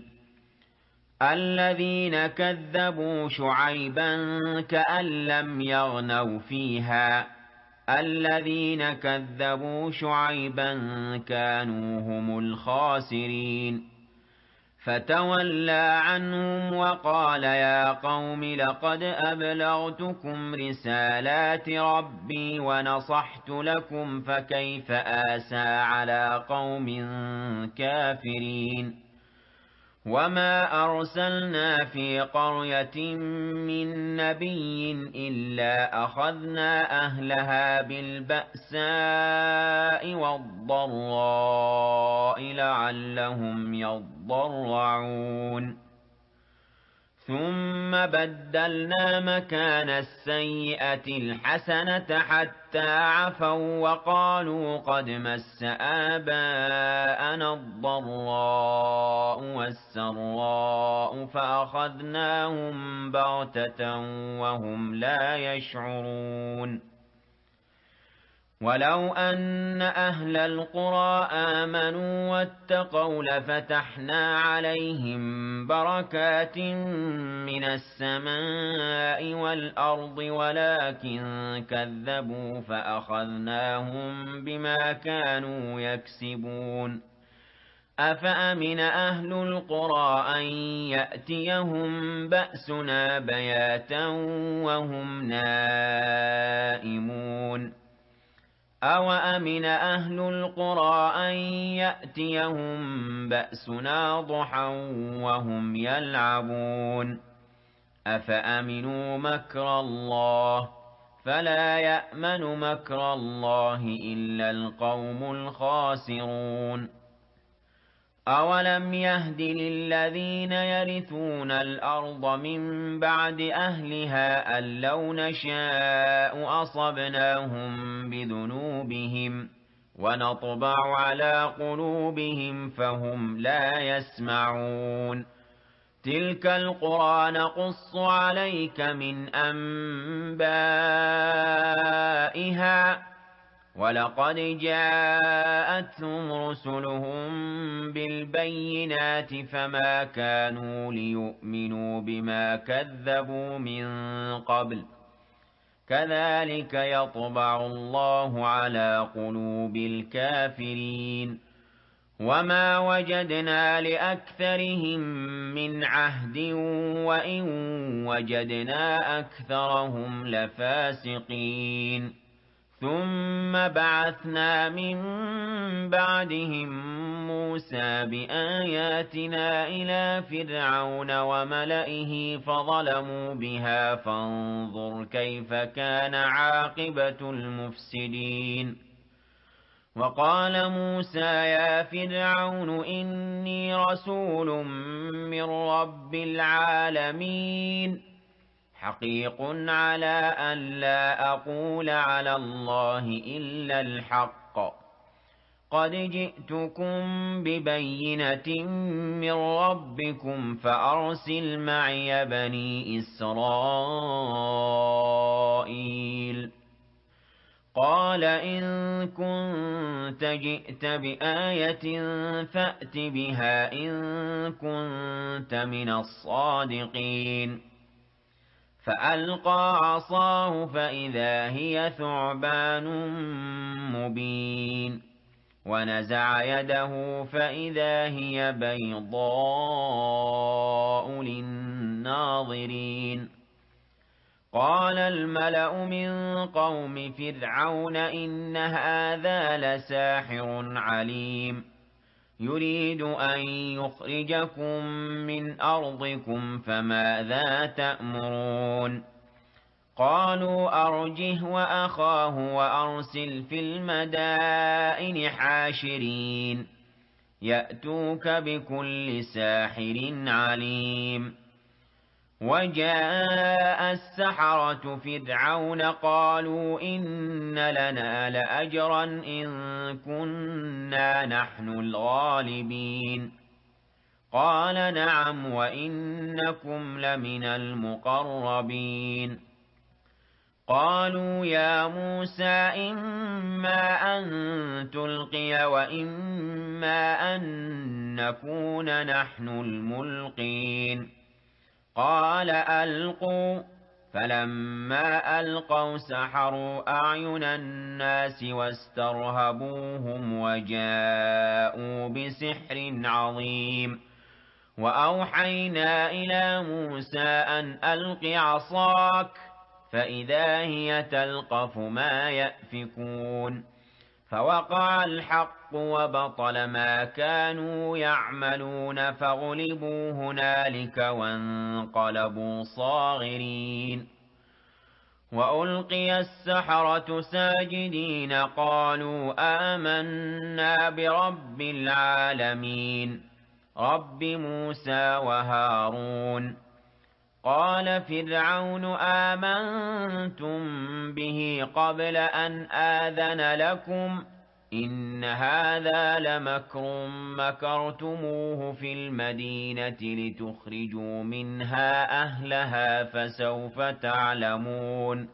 الذين كذبوا شعيبا كأن لم يغنوا فيها الذين كذبوا شعيبا كانوا هم الخاسرين فتولى عنهم وقال يا قوم لقد أبلغتكم رسالات ربي ونصحت لكم فكيف آسى على قوم كافرين وما أرسلنا في قرية من نبي إلا أخذنا أهلها بالبأساء والضراء لعلهم يضرعون ثم بدلنا مكان السيئة الحسنة حتى عفوا وقالوا قد مس آباءنا الضراء والسراء فأخذناهم بغتة وهم لا يشعرون ولو أن أهل القرى آمنوا واتقوا لفتحنا عليهم بركات من السماء والأرض ولكن كذبوا فأخذناهم بما كانوا يكسبون أفأمن أهل القرى أن يأتيهم بأسنا بياتا وهم نائمون أَوَأَمِنَ أَهْلُ الْقُرَىٰ أَن يَأْتِيَهُم بَأْسُنَا ضُحًى وَهُمْ يَلْعَبُونَ أَفَأَمِنُوا مَكْرَ اللَّهِ فَلَا يَأْمَنُ مَكْرَ اللَّهِ إِلَّا الْقَوْمُ الْخَاسِرُونَ أَوَلَمْ يَهْدِ لِلَّذِينَ يَرِثُونَ الْأَرْضَ مِن بَعْدِ أَهْلِهَا أَن لَّوْ نَشَاءُ أَصَبْنَاهُم بِذُنُوبِهِمْ وَنَطْبَعُ عَلَىٰ قُلُوبِهِمْ فَهُمْ لَا يَسْمَعُونَ تِلْكَ الْقُرَىٰ نَقُصُّ عَلَيْكَ مِنْ أَنبَائِهَا وَلَقَدْ جَاءَتْهُمْ رُسُلُهُم بِالْبَيِّنَاتِ فَمَا كَانُوا لِيُؤْمِنُوا بِمَا كَذَّبُوا مِن قَبْلُ كَذَٰلِكَ يَطْبَعُ اللَّهُ عَلَىٰ قُلُوبِ الْكَافِرِينَ وَمَا وَجَدْنَا لِأَكْثَرِهِم مِّنْ عَهْدٍ وَإِن وَجَدْنَا أَكْثَرَهُمْ لَفَاسِقِينَ ثُمَّ بَعَثْنَا مِن بَعْدِهِم مُّوسَىٰ بِآيَاتِنَا إِلَىٰ فِرْعَوْنَ وَمَلَئِهِ فَظَلَمُوا بِهَا فَانظُرْ كَيْفَ كَانَ عَاقِبَةُ الْمُفْسِدِينَ وَقَالَ مُوسَىٰ يَا فِرْعَوْنُ إِنِّي رَسُولٌ مِّن رَّبِّ الْعَالَمِينَ حَقِيقٌ عَلَىٰ أَن لَّا أَقُولَ عَلَى اللَّهِ إِلَّا الْحَقَّ قَدْ جِئْتُكُم بِبَيِّنَةٍ مِّن رَّبِّكُمْ فَأَرْسِلْ مَعِيَ بَنِي إِسْرَائِيلَ قَالَ إِن كُنتَ جِئْتَ بِآيَةٍ فَأْتِ بِهَا إِن كُنتَ مِنَ الصَّادِقِينَ فَأَلْقَىٰ عَصَاهُ فَإِذَا هِيَ ثُعْبَانٌ مُّبِينٌ وَنَزَعَ يَدَهُ فَإِذَا هِيَ بَيْضَاءُ لِلنَّاظِرِينَ قَالَ الْمَلَأُ مِن قَوْمِ فِرْعَوْنَ إِنَّ هَٰذَا لَسَاحِرٌ عَلِيمٌ يُرِيدُ أَن يُخْرِجَكُم مِّنْ أَرْضِكُمْ فَمَاذَا تَأْمُرُونَ قالوا أرجه وأخاه وأرسل في المدائن حاشرين يأتوك بكل ساحر عليم. وجاء السحرة فرعون قالوا إن لنا لأجرا إن كنا نحن الغالبين قال نعم وإنكم لمن المقربين. قالوا يا موسى إما أن تلقي وإما أن نكون نحن الملقين قال ألقوا فلما ألقوا سحروا أعين الناس واسترهبوهم وجاءوا بسحر عظيم. وأوحينا إلى موسى أن ألق عصاك فإذا هي تلقف ما يأفكون فوقع الحق وبطل ما كانوا يعملون فغلبوا هنالك وانقلبوا صاغرين. وألقي السحرة ساجدين قالوا آمنا برب العالمين رب موسى وهارون. قال فرعون آمنتم به قبل أن آذن لكم إن هذا لمكر مكرتموه في المدينة لتخرجوا منها أهلها فسوف تعلمون.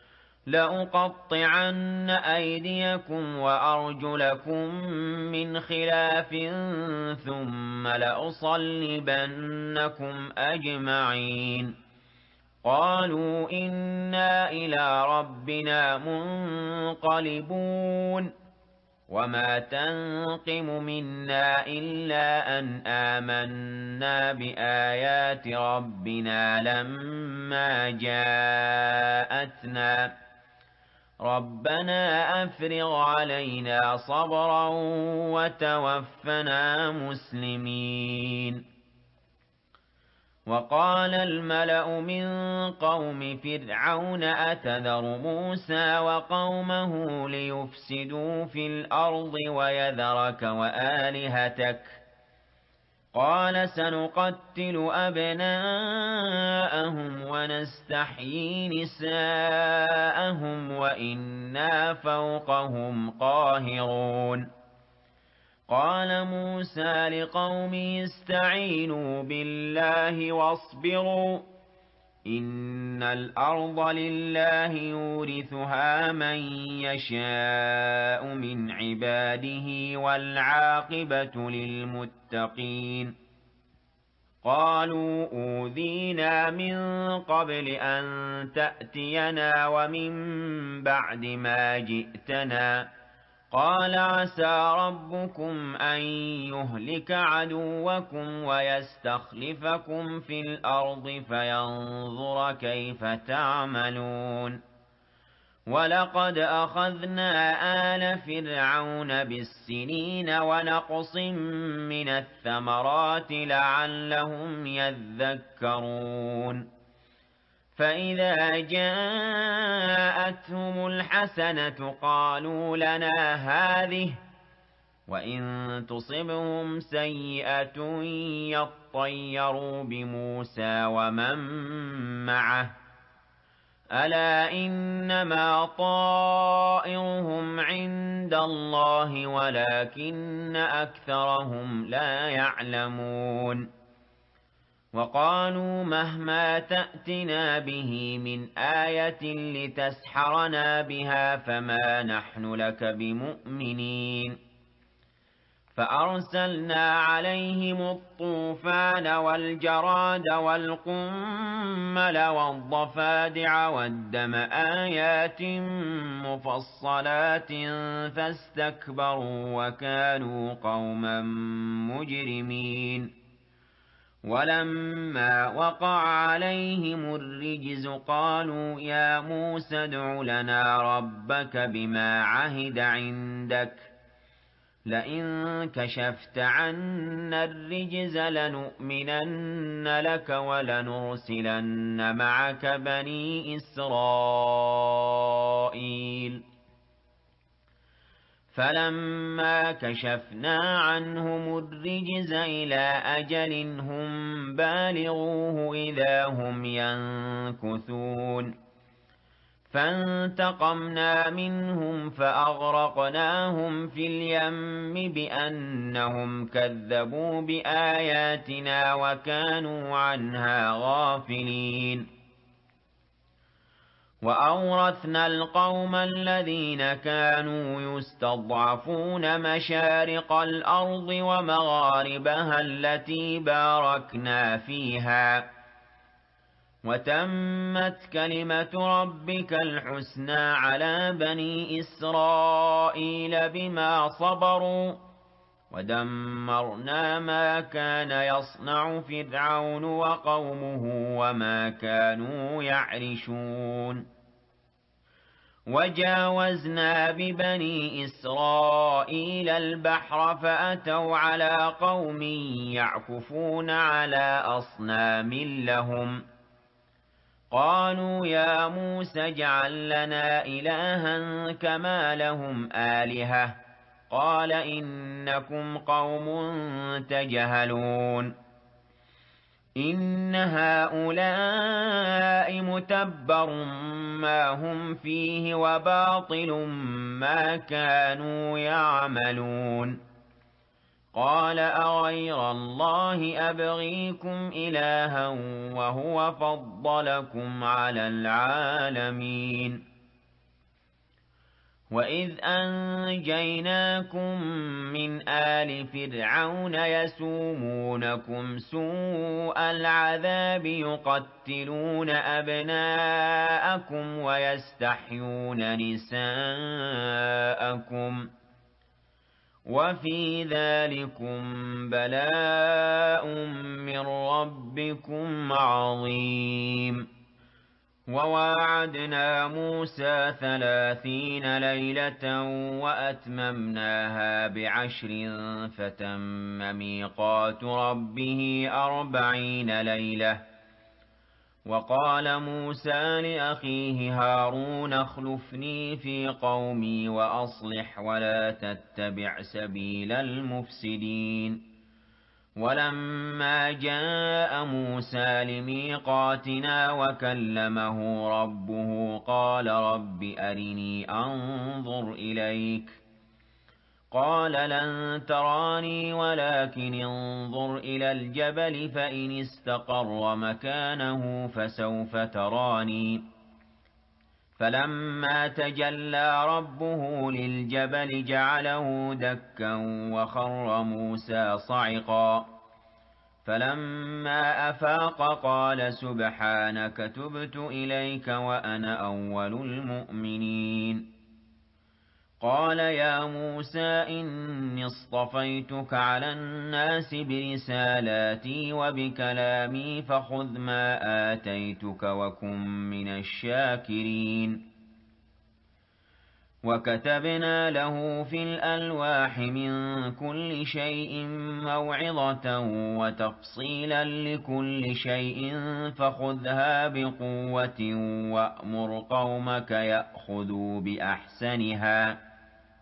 لأقطعن أيديكم وأرجلكم من خلاف ثم لأصلبنكم أجمعين. قالوا إنا إلى ربنا منقلبون. وما تنقم منا إلا أن آمنا بآيات ربنا لما جاءتنا ربنا أفرغ علينا صبرا وتوفنا مسلمين. وقال الملأ من قوم فرعون أتذر موسى وقومه ليفسدوا في الأرض ويذرك وآلهتك قال سنقتل أبناءهم ونستحيي نساءهم وإنا فوقهم قاهرون. قال موسى لقومه استعينوا بالله واصبروا إن الأرض لله يورثها من يشاء من عباده والعاقبة للمتقين. قالوا أوذينا من قبل أن تأتينا ومن بعد ما جئتنا قال عسى ربكم أن يهلك عدوكم ويستخلفكم في الأرض فينظر كيف تعملون. ولقد أخذنا آل فرعون بالسنين ونقص من الثمرات لعلهم يذكرون. فإذا جاءتهم الحسنة قالوا لنا هذه وإن تصبهم سيئة يطيروا بموسى ومن معه ألا إنما طائرهم عند الله ولكن أكثرهم لا يعلمون. وقالوا مهما تأتنا به من آية لتسحرنا بها فما نحن لك بمؤمنين. فأرسلنا عليهم الطوفان والجراد والقمل والضفادع والدم آيات مفصلات فاستكبروا وكانوا قوما مجرمين. ولما وقع عليهم الرجز قالوا يا موسى ادع لنا ربك بما عهد عندك لئن كشفت عنا الرجز لنؤمنن لك ولنرسلن معك بني إسرائيل فلما كشفنا عنهم الرجز إلى أجل هم بالغوه إذا هم ينكثون فانتقمنا منهم فأغرقناهم في اليم بأنهم كذبوا بآياتنا وكانوا عنها غافلين وأورثنا القوم الذين كانوا يستضعفون مشارق الأرض ومغاربها التي باركنا فيها وتمت كلمة ربك الحسنى على بني إسرائيل بما صبروا ودمرنا ما كان يصنع فرعون وقومه وما كانوا يعرشون وجاوزنا ببني إسرائيل البحر فأتوا على قوم يعكفون على أصنام لهم قالوا يا موسى اجعل لنا إلها كما لهم آلهة قال إنكم قوم تجهلون إن هؤلاء متبر ما هم فيه وباطل ما كانوا يعملون قال أغير الله أبغيكم إلها وهو فضلكم على العالمين وإذ أنجيناكم من آل فرعون يسومونكم سوء العذاب يقتلون أبناءكم ويستحيون نساءكم وفي ذلكم بلاء من ربكم عظيم وواعدنا موسى ثلاثين ليلة وأتممناها بعشر فتم ميقات ربه أربعين ليلة وقال موسى لأخيه هارون اخلفني في قومي وأصلح ولا تتبع سبيل المفسدين ولما جاء موسى لميقاتنا وكلمه ربه قال رب أرني أنظر إليك قال لن تراني ولكن انظر إلى الجبل فإن استقر مكانه فسوف تراني فلما تجلى ربه للجبل جعله دكا وخر موسى صعقا فلما أفاق قال سبحانك تبت إليك وأنا أول المؤمنين قال يا موسى إني اصطفيتك على الناس برسالاتي وبكلامي فخذ ما آتيتك وكن من الشاكرين وكتبنا له في الألواح من كل شيء موعظة وتفصيلا لكل شيء فخذها بقوة وأمر قومك يأخذوا بأحسنها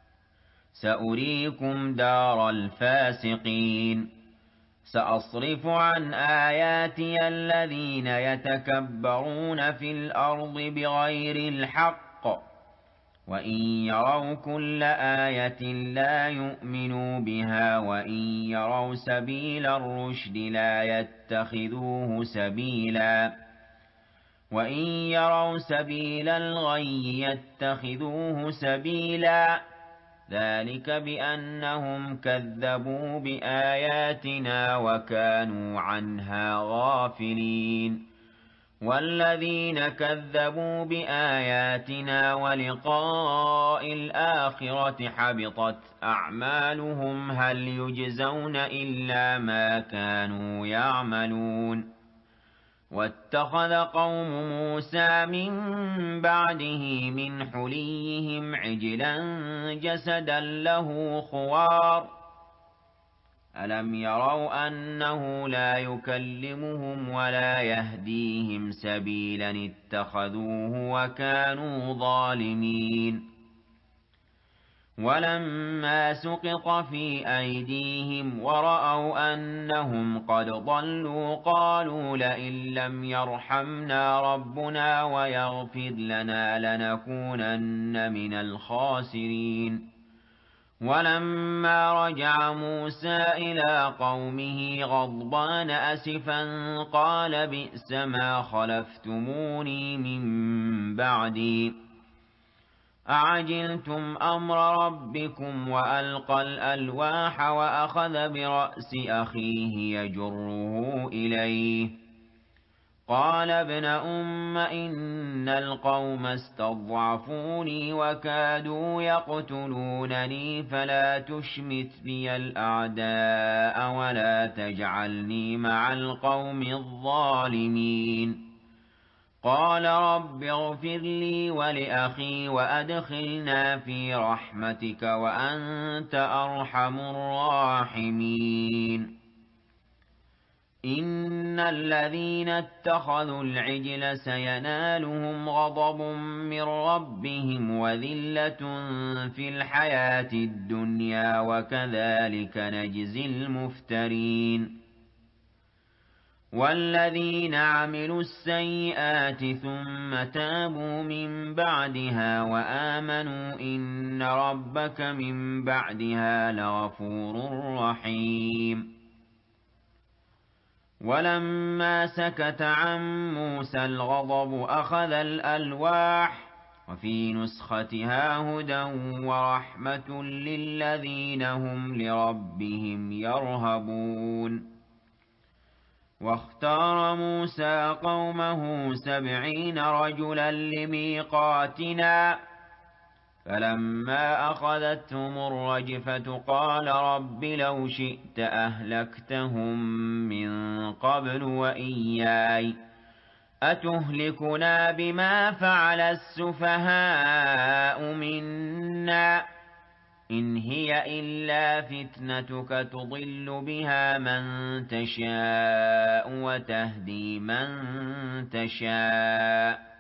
سأريكم دار الفاسقين سأصرف عن آياتي الذين يتكبرون في الأرض بغير الحق وإن يروا كل آية لا يؤمنوا بها وإن يروا سبيل الرشد لا يتخذوه سبيلا وإن يروا سبيل الغي يتخذوه سبيلا ذلك بأنهم كذبوا بآياتنا وكانوا عنها غافلين والذين كذبوا بآياتنا ولقاء الآخرة حبطت أعمالهم هل يجزون إلا ما كانوا يعملون واتخذ قوم موسى من بعده من حليهم عجلا جسدا له خوار ألم يروا أنه لا يكلمهم ولا يهديهم سبيلا اتخذوه وكانوا ظالمين ولما سقط في أيديهم ورأوا أنهم قد ضلوا قالوا لئن لم يرحمنا ربنا ويغفر لنا لنكونن من الخاسرين ولما رجع موسى إلى قومه غضبان أسفا قال بئس ما خلفتموني من بعدي أعجلتم أمر ربكم وألقى الألواح وأخذ برأس أخيه يجره إليه قال ابن أم إن القوم استضعفوني وكادوا يقتلونني فلا تشمت بي الأعداء ولا تجعلني مع القوم الظالمين قال رب اغفر لي ولأخي وأدخلنا في رحمتك وأنت أرحم الراحمين إن الذين اتخذوا العجل سينالهم غضب من ربهم وذلة في الحياة الدنيا وكذلك نجزي المفترين والذين عملوا السيئات ثم تابوا من بعدها وآمنوا إن ربك من بعدها لغفور رحيم ولما سكت عن موسى الغضب أخذ الألواح وفي نسختها هدى ورحمة للذين هم لربهم يرهبون واختار موسى قومه سبعين رجلا لميقاتنا فلما أخذتهم الرجفة قال رب لو شئت أهلكتهم من قبل وإياي أتهلكنا بما فعل السفهاء منا إن هي إلا فتنتك تضل بها من تشاء وتهدي من تشاء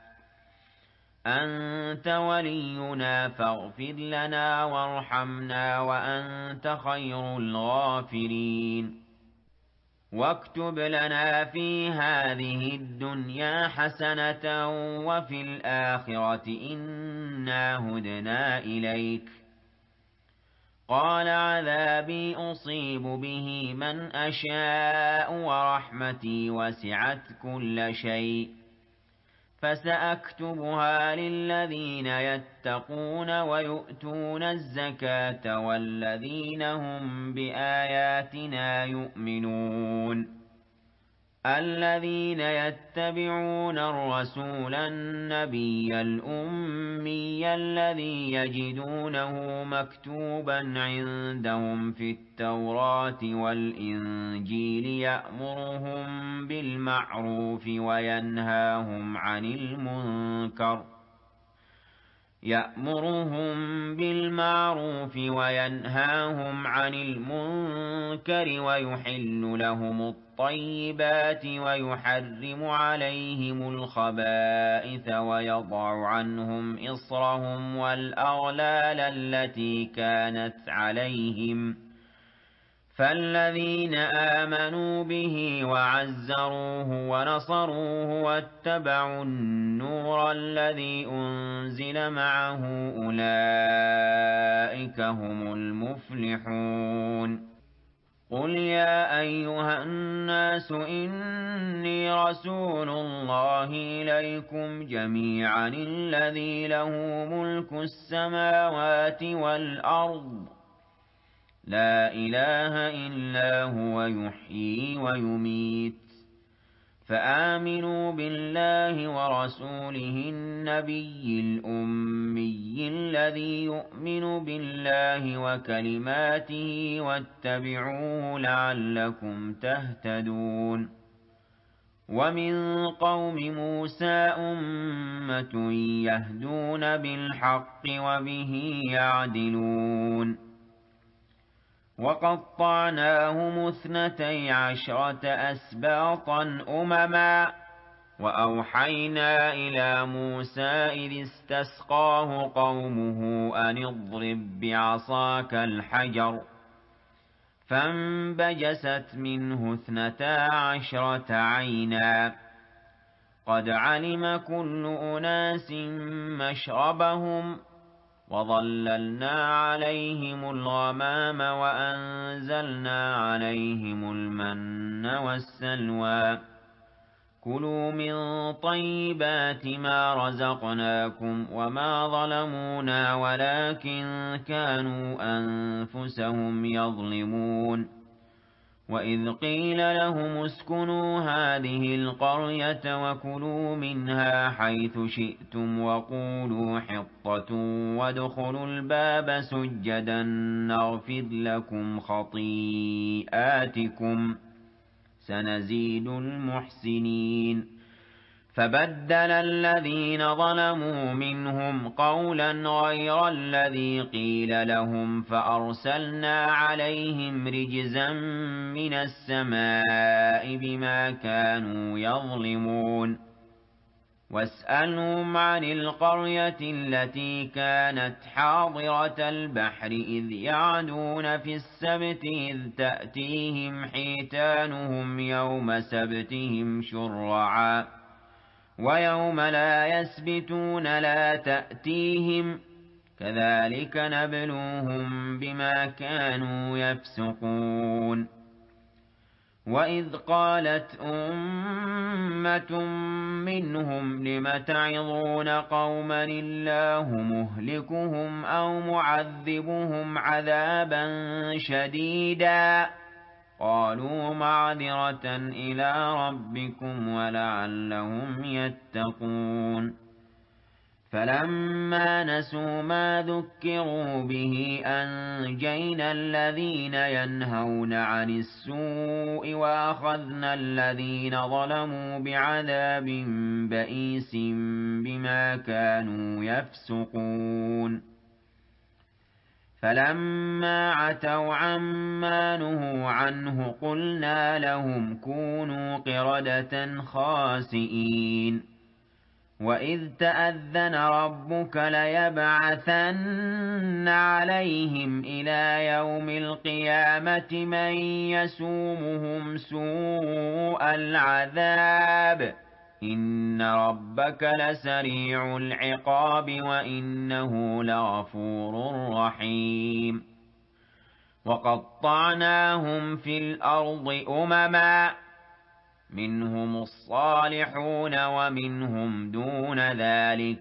أنت ولينا فاغفر لنا وارحمنا وأنت خير الغافرين واكتب لنا في هذه الدنيا حسنة وفي الآخرة إنا هدنا إليك قال عذابي أصيب به من أشاء ورحمتي وسعت كل شيء فسأكتبها للذين يتقون ويؤتون الزكاة والذين هم بآياتنا يؤمنون الذين يتبعون الرسول النبي الأمي الذي يجدونه مكتوبا عندهم في التوراة والإنجيل يأمرهم بالمعروف وينهاهم عن المنكر يأمرهم بالمعروف وينهاهم عن المنكر ويحل لهم الطيبات ويحرم عليهم الخبائث ويضع عنهم إصرهم والأغلال التي كانت عليهم فالذين آمنوا به وعزروه ونصروه واتبعوا النور الذي أنزل معه أولئك هم المفلحون قل يا أيها الناس إني رسول الله إليكم جميعا الذي له ملك السماوات والأرض لا إله إلا هو يحيي ويميت فآمنوا بالله ورسوله النبي الأمي الذي يؤمن بالله وكلماته واتبعوه لعلكم تهتدون ومن قوم موسى أمة يهدون بالحق وبه يعدلون وقطعناهم اثنتي عشرة أسباطا أمما وأوحينا إلى موسى إذ استسقاه قومه أن اضرب بعصاك الحجر فانبجست منه اثنتا عشرة عينا قد علم كل أناس مشربهم وظللنا عليهم الغمام وأنزلنا عليهم المن والسلوى كلوا من طيبات ما رزقناكم وما ظلمونا ولكن كانوا أنفسهم يظلمون وإذ قيل لهم اسكنوا هذه القرية وكلوا منها حيث شئتم وقولوا حطة وادخلوا الباب سجدا نغفر لكم خطيئاتكم سنزيد المحسنين فبدل الذين ظلموا منهم قولا غير الذي قيل لهم فأرسلنا عليهم رجزا من السماء بما كانوا يظلمون واسألهم عن القرية التي كانت حاضرة البحر إذ يعدون في السبت إذ تأتيهم حيتانهم يوم سبتهم شرعا ويوم لا يسبتون لا تأتيهم كذلك نبلوهم بما كانوا يفسقون وإذ قالت أمة منهم لم تعظون قوما الله مهلكهم أو معذبهم عذابا شديدا قالوا معذرة إلى ربكم ولعلهم يتقون فلما نسوا ما ذكروا به أنجينا الذين ينهون عن السوء وأخذنا الذين ظلموا بعذاب بئيس بما كانوا يفسقون فلما عتوا عما نهوا عنه قلنا لهم كونوا قردة خاسئين وإذ تأذن ربك ليبعثن عليهم إلى يوم القيامة من يسومهم سوء العذاب إن ربك لسريع العقاب وإنه لغفور رحيم وقطعناهم في الأرض أمما منهم الصالحون ومنهم دون ذلك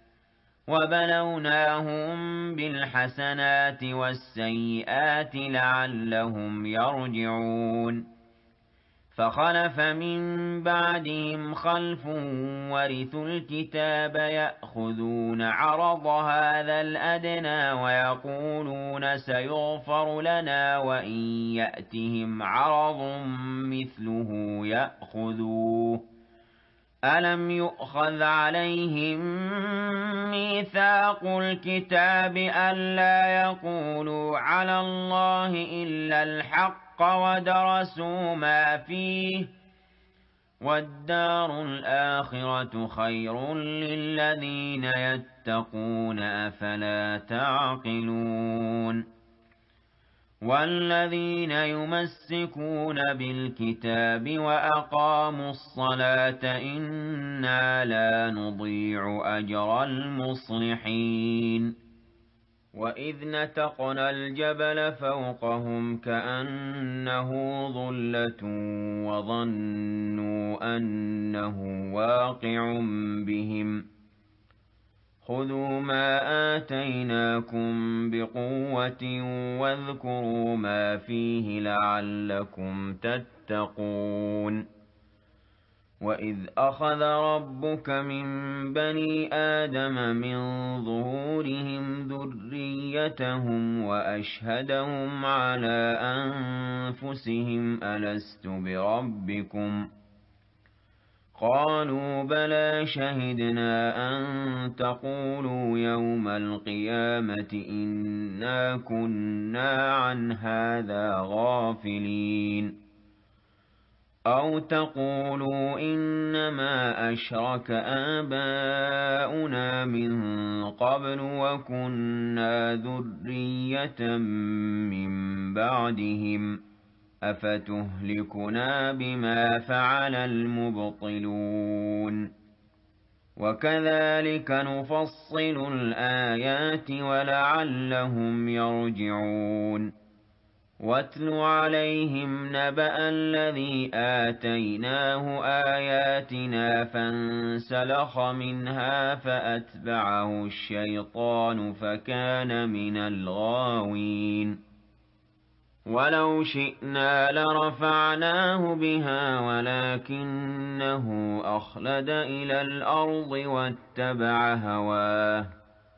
وبلوناهم بالحسنات والسيئات لعلهم يرجعون فخلف من بعدهم خلف ورثوا الكتاب يأخذون عرض هذا الأدنى ويقولون سيغفر لنا وإن يأتهم عرض مثله يأخذوه ألم يؤخذ عليهم ميثاق الكتاب ألا يقولوا على الله إلا الحق ودرسوا ما فيه والدار الآخرة خير للذين يتقون أفلا تعقلون والذين يمسكون بالكتاب وأقاموا الصلاة إنا لا نضيع أجر المصلحين وإذ نتقنا الجبل فوقهم كأنه ظلة وظنوا أنه واقع بهم خذوا ما آتيناكم بقوة واذكروا ما فيه لعلكم تتقون وإذ أخذ ربك من بني آدم من ظهورهم ذريتهم وأشهدهم على أنفسهم ألست بربكم قالوا بلى شهدنا أن تقولوا يوم القيامة إنا كنا عن هذا غافلين أو تقولوا إنما أشرك آباؤنا من قبل وكنا ذرية من بعدهم أفتهلكنا بما فعل المبطلون وكذلك نفصل الآيات ولعلهم يرجعون واتل عليهم نبأ الذي آتيناه آياتنا فانسلخ منها فأتبعه الشيطان فكان من الغاوين ولو شئنا لرفعناه بها ولكنه أخلد إلى الأرض واتبع هواه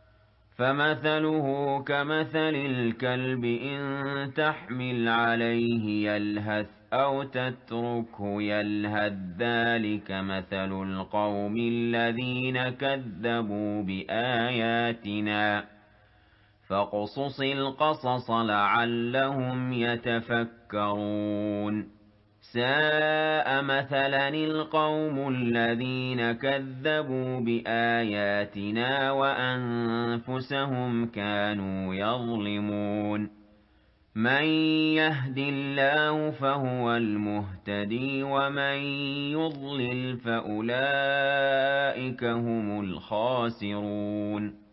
فمثله كمثل الكلب إن تحمل عليه يلهث أو تتركه يلهث ذلك مثل القوم الذين كذبوا بآياتنا فاقصص القصص لعلهم يتفكرون ساء مثلا القوم الذين كذبوا بآياتنا وأنفسهم كانوا يظلمون من يهد الله فهو المهتدي ومن يضلل فأولئك هم الخاسرون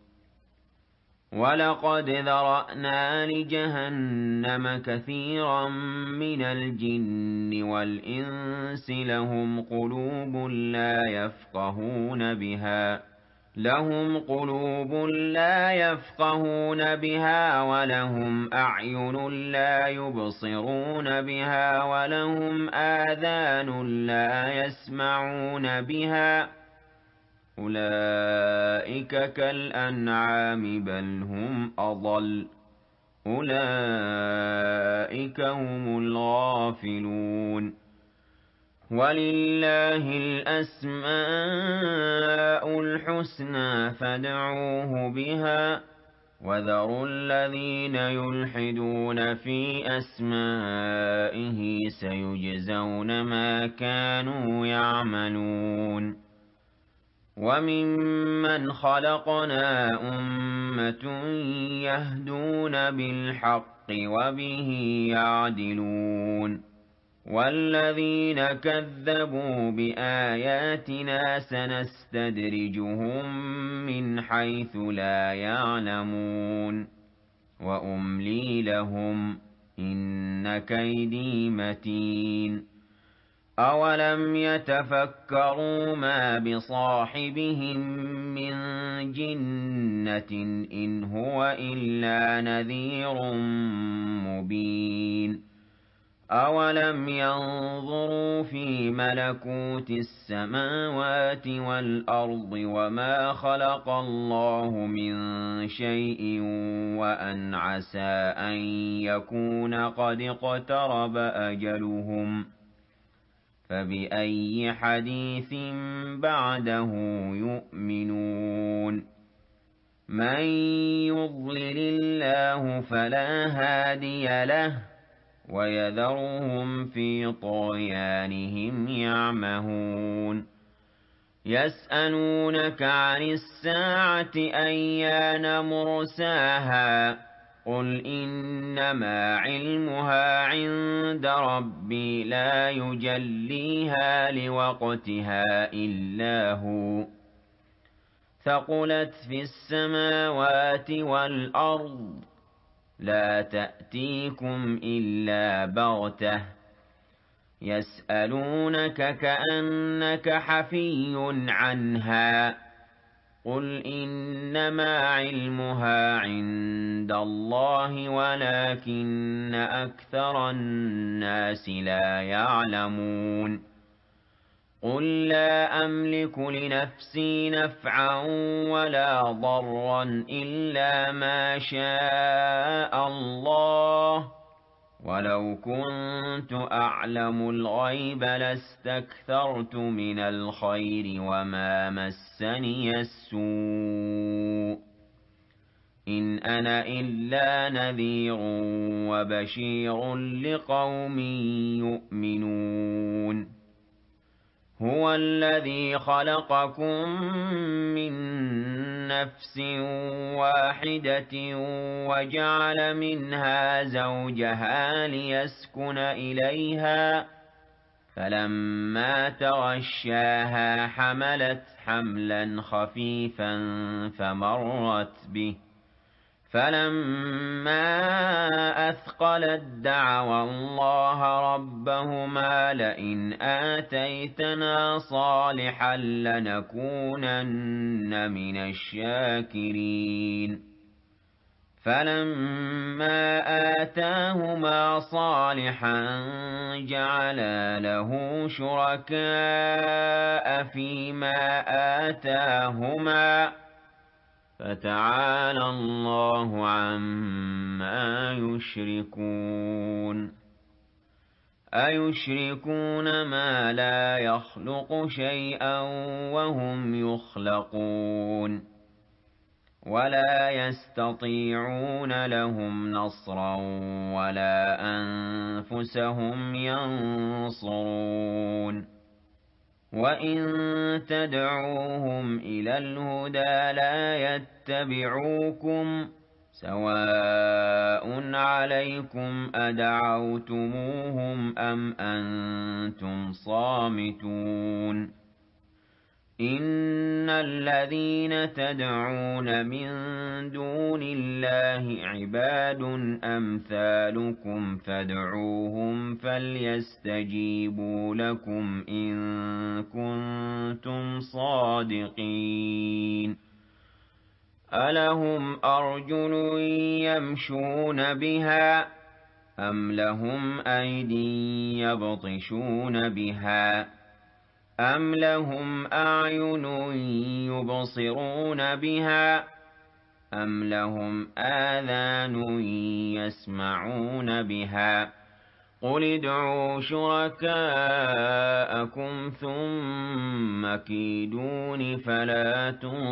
ولقد ذرأنا لجهنم كثيرا من الجن والإنس لهم قلوب لا يفقهون بها لهم قلوب لا يفقهون بها ولهم أعين لا يبصرون بها ولهم آذان لا يسمعون بها أولئك كالأنعام بل هم أضل أولئك هم الغافلون ولله الأسماء الحسنى فادعوه بها وذروا الذين يلحدون في أسمائه سيجزون ما كانوا يعملون وممن خلقنا أمة يهدون بالحق وبه يعدلون والذين كذبوا بآياتنا سنستدرجهم من حيث لا يعلمون وأملي لهم إن كيدي متين أولم يتفكروا ما بصاحبهم من جنة إن هو إلا نذير مبين أولم ينظروا في ملكوت السماوات والأرض وما خلق الله من شيء وأن عسى أن يكون قد اقترب أجلهم فبأي حديث بعده يؤمنون من يضلل الله فلا هادي له ويذرهم في طغيانهم يعمهون يسألونك عن الساعة أيان مرساها قل إنما علمها عند ربي لا يجليها لوقتها إلا هو ثقلت في السماوات والأرض لا تأتيكم إلا بغتة يسألونك كأنك حفي عنها قل إنما علمها عند الله ولكن أكثر الناس لا يعلمون قل لا أملك لنفسي نفعا ولا ضرا إلا ما شاء الله ولو كنت أعلم الغيب لاستكثرت من الخير وما مسني السوء إن أنا إلا نذير وبشير لقوم يؤمنون هو الذي خلقكم من نفس واحدة وجعل منها زوجها ليسكن إليها فلما تغشاها حملت حملا خفيفا فمرت به فلما أثقلت دعوا الله ربهما لئن آتيتنا صالحا لنكونن من الشاكرين فلما آتاهما صالحا جعلا له شركاء فيما آتاهما فتعالى الله عما يشركون أيشركون ما لا يخلق شيئا وهم يخلقون ولا يستطيعون لهم نصرا ولا أنفسهم ينصرون وَإِن تَدْعُوهُمْ إِلَى الْهُدَى لَا يَتَّبِعُوكُمْ سَوَاءٌ عَلَيْكُمْ أَدَعَوْتُمُوهُمْ أَمْ أَنْتُمْ صَامِتُونَ إِنَّ الَّذِينَ تَدْعُونَ مِن دُونِ اللَّهِ عِبَادٌ أَمْثَالُكُمْ فادعوهم فليستجيبوا لكم إن كنتم صادقين ألهم أرجل يمشون بها أم لهم أيدي يبطشون بها أم لهم أعين يبصرون بها أم لهم آذان يسمعون بها قل ادعوا شركاءكم ثم كيدون فلا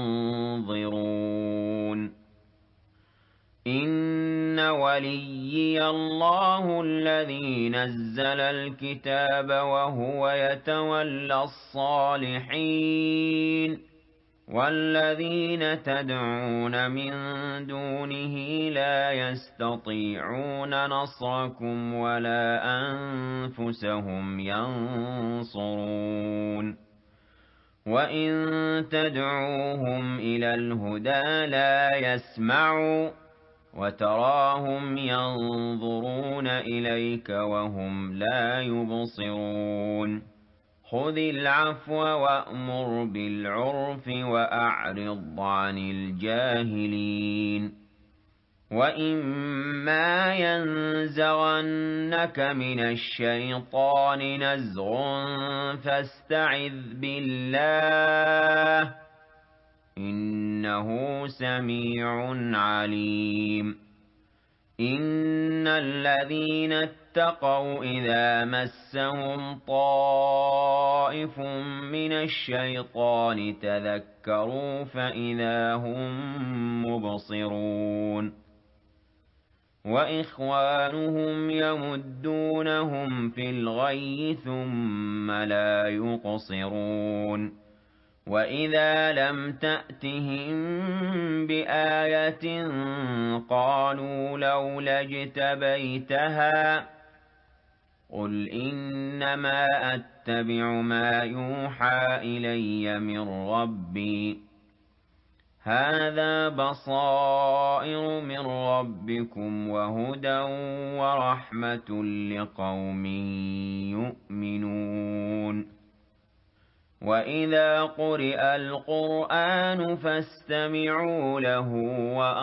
تنظرون إن وليي الله الذي نزل الكتاب وهو يتولى الصالحين والذين تدعون من دونه لا يستطيعون نصركم ولا أنفسهم ينصرون وإن تدعوهم إلى الهدى لا يسمعوا وتراهم ينظرون إليك وهم لا يبصرون خذ العفو وأمر بالعرف وأعرض عن الجاهلين وإما ينزغنك من الشيطان نزغ فاستعذ بالله إنه سميع عليم إن الذين اتقوا إذا مسهم طائف من الشيطان تذكروا فإذا هم مبصرون وإخوانهم يمدونهم في الغي ثم لا يقصرون وإذا لم تأتهم بآية قالوا لولا اجتبيتها قل إنما أتبع ما يوحى إلي من ربي هذا بصائر من ربكم وهدى ورحمة لقوم يؤمنون وإذا قرئ القرآن فاستمعوا له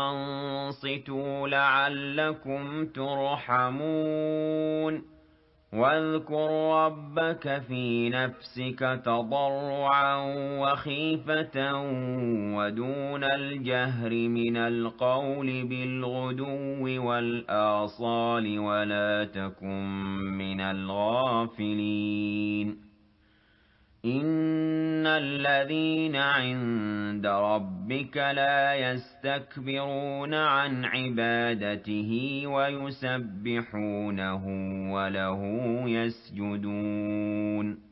وأنصتوا لعلكم ترحمون واذكر ربك في نفسك تضرعا وخيفة ودون الجهر من القول بالغدو والآصال ولا تكن من الغافلين إن الذين عند ربك لا يستكبرون عن عبادته ويسبحونه وله يسجدون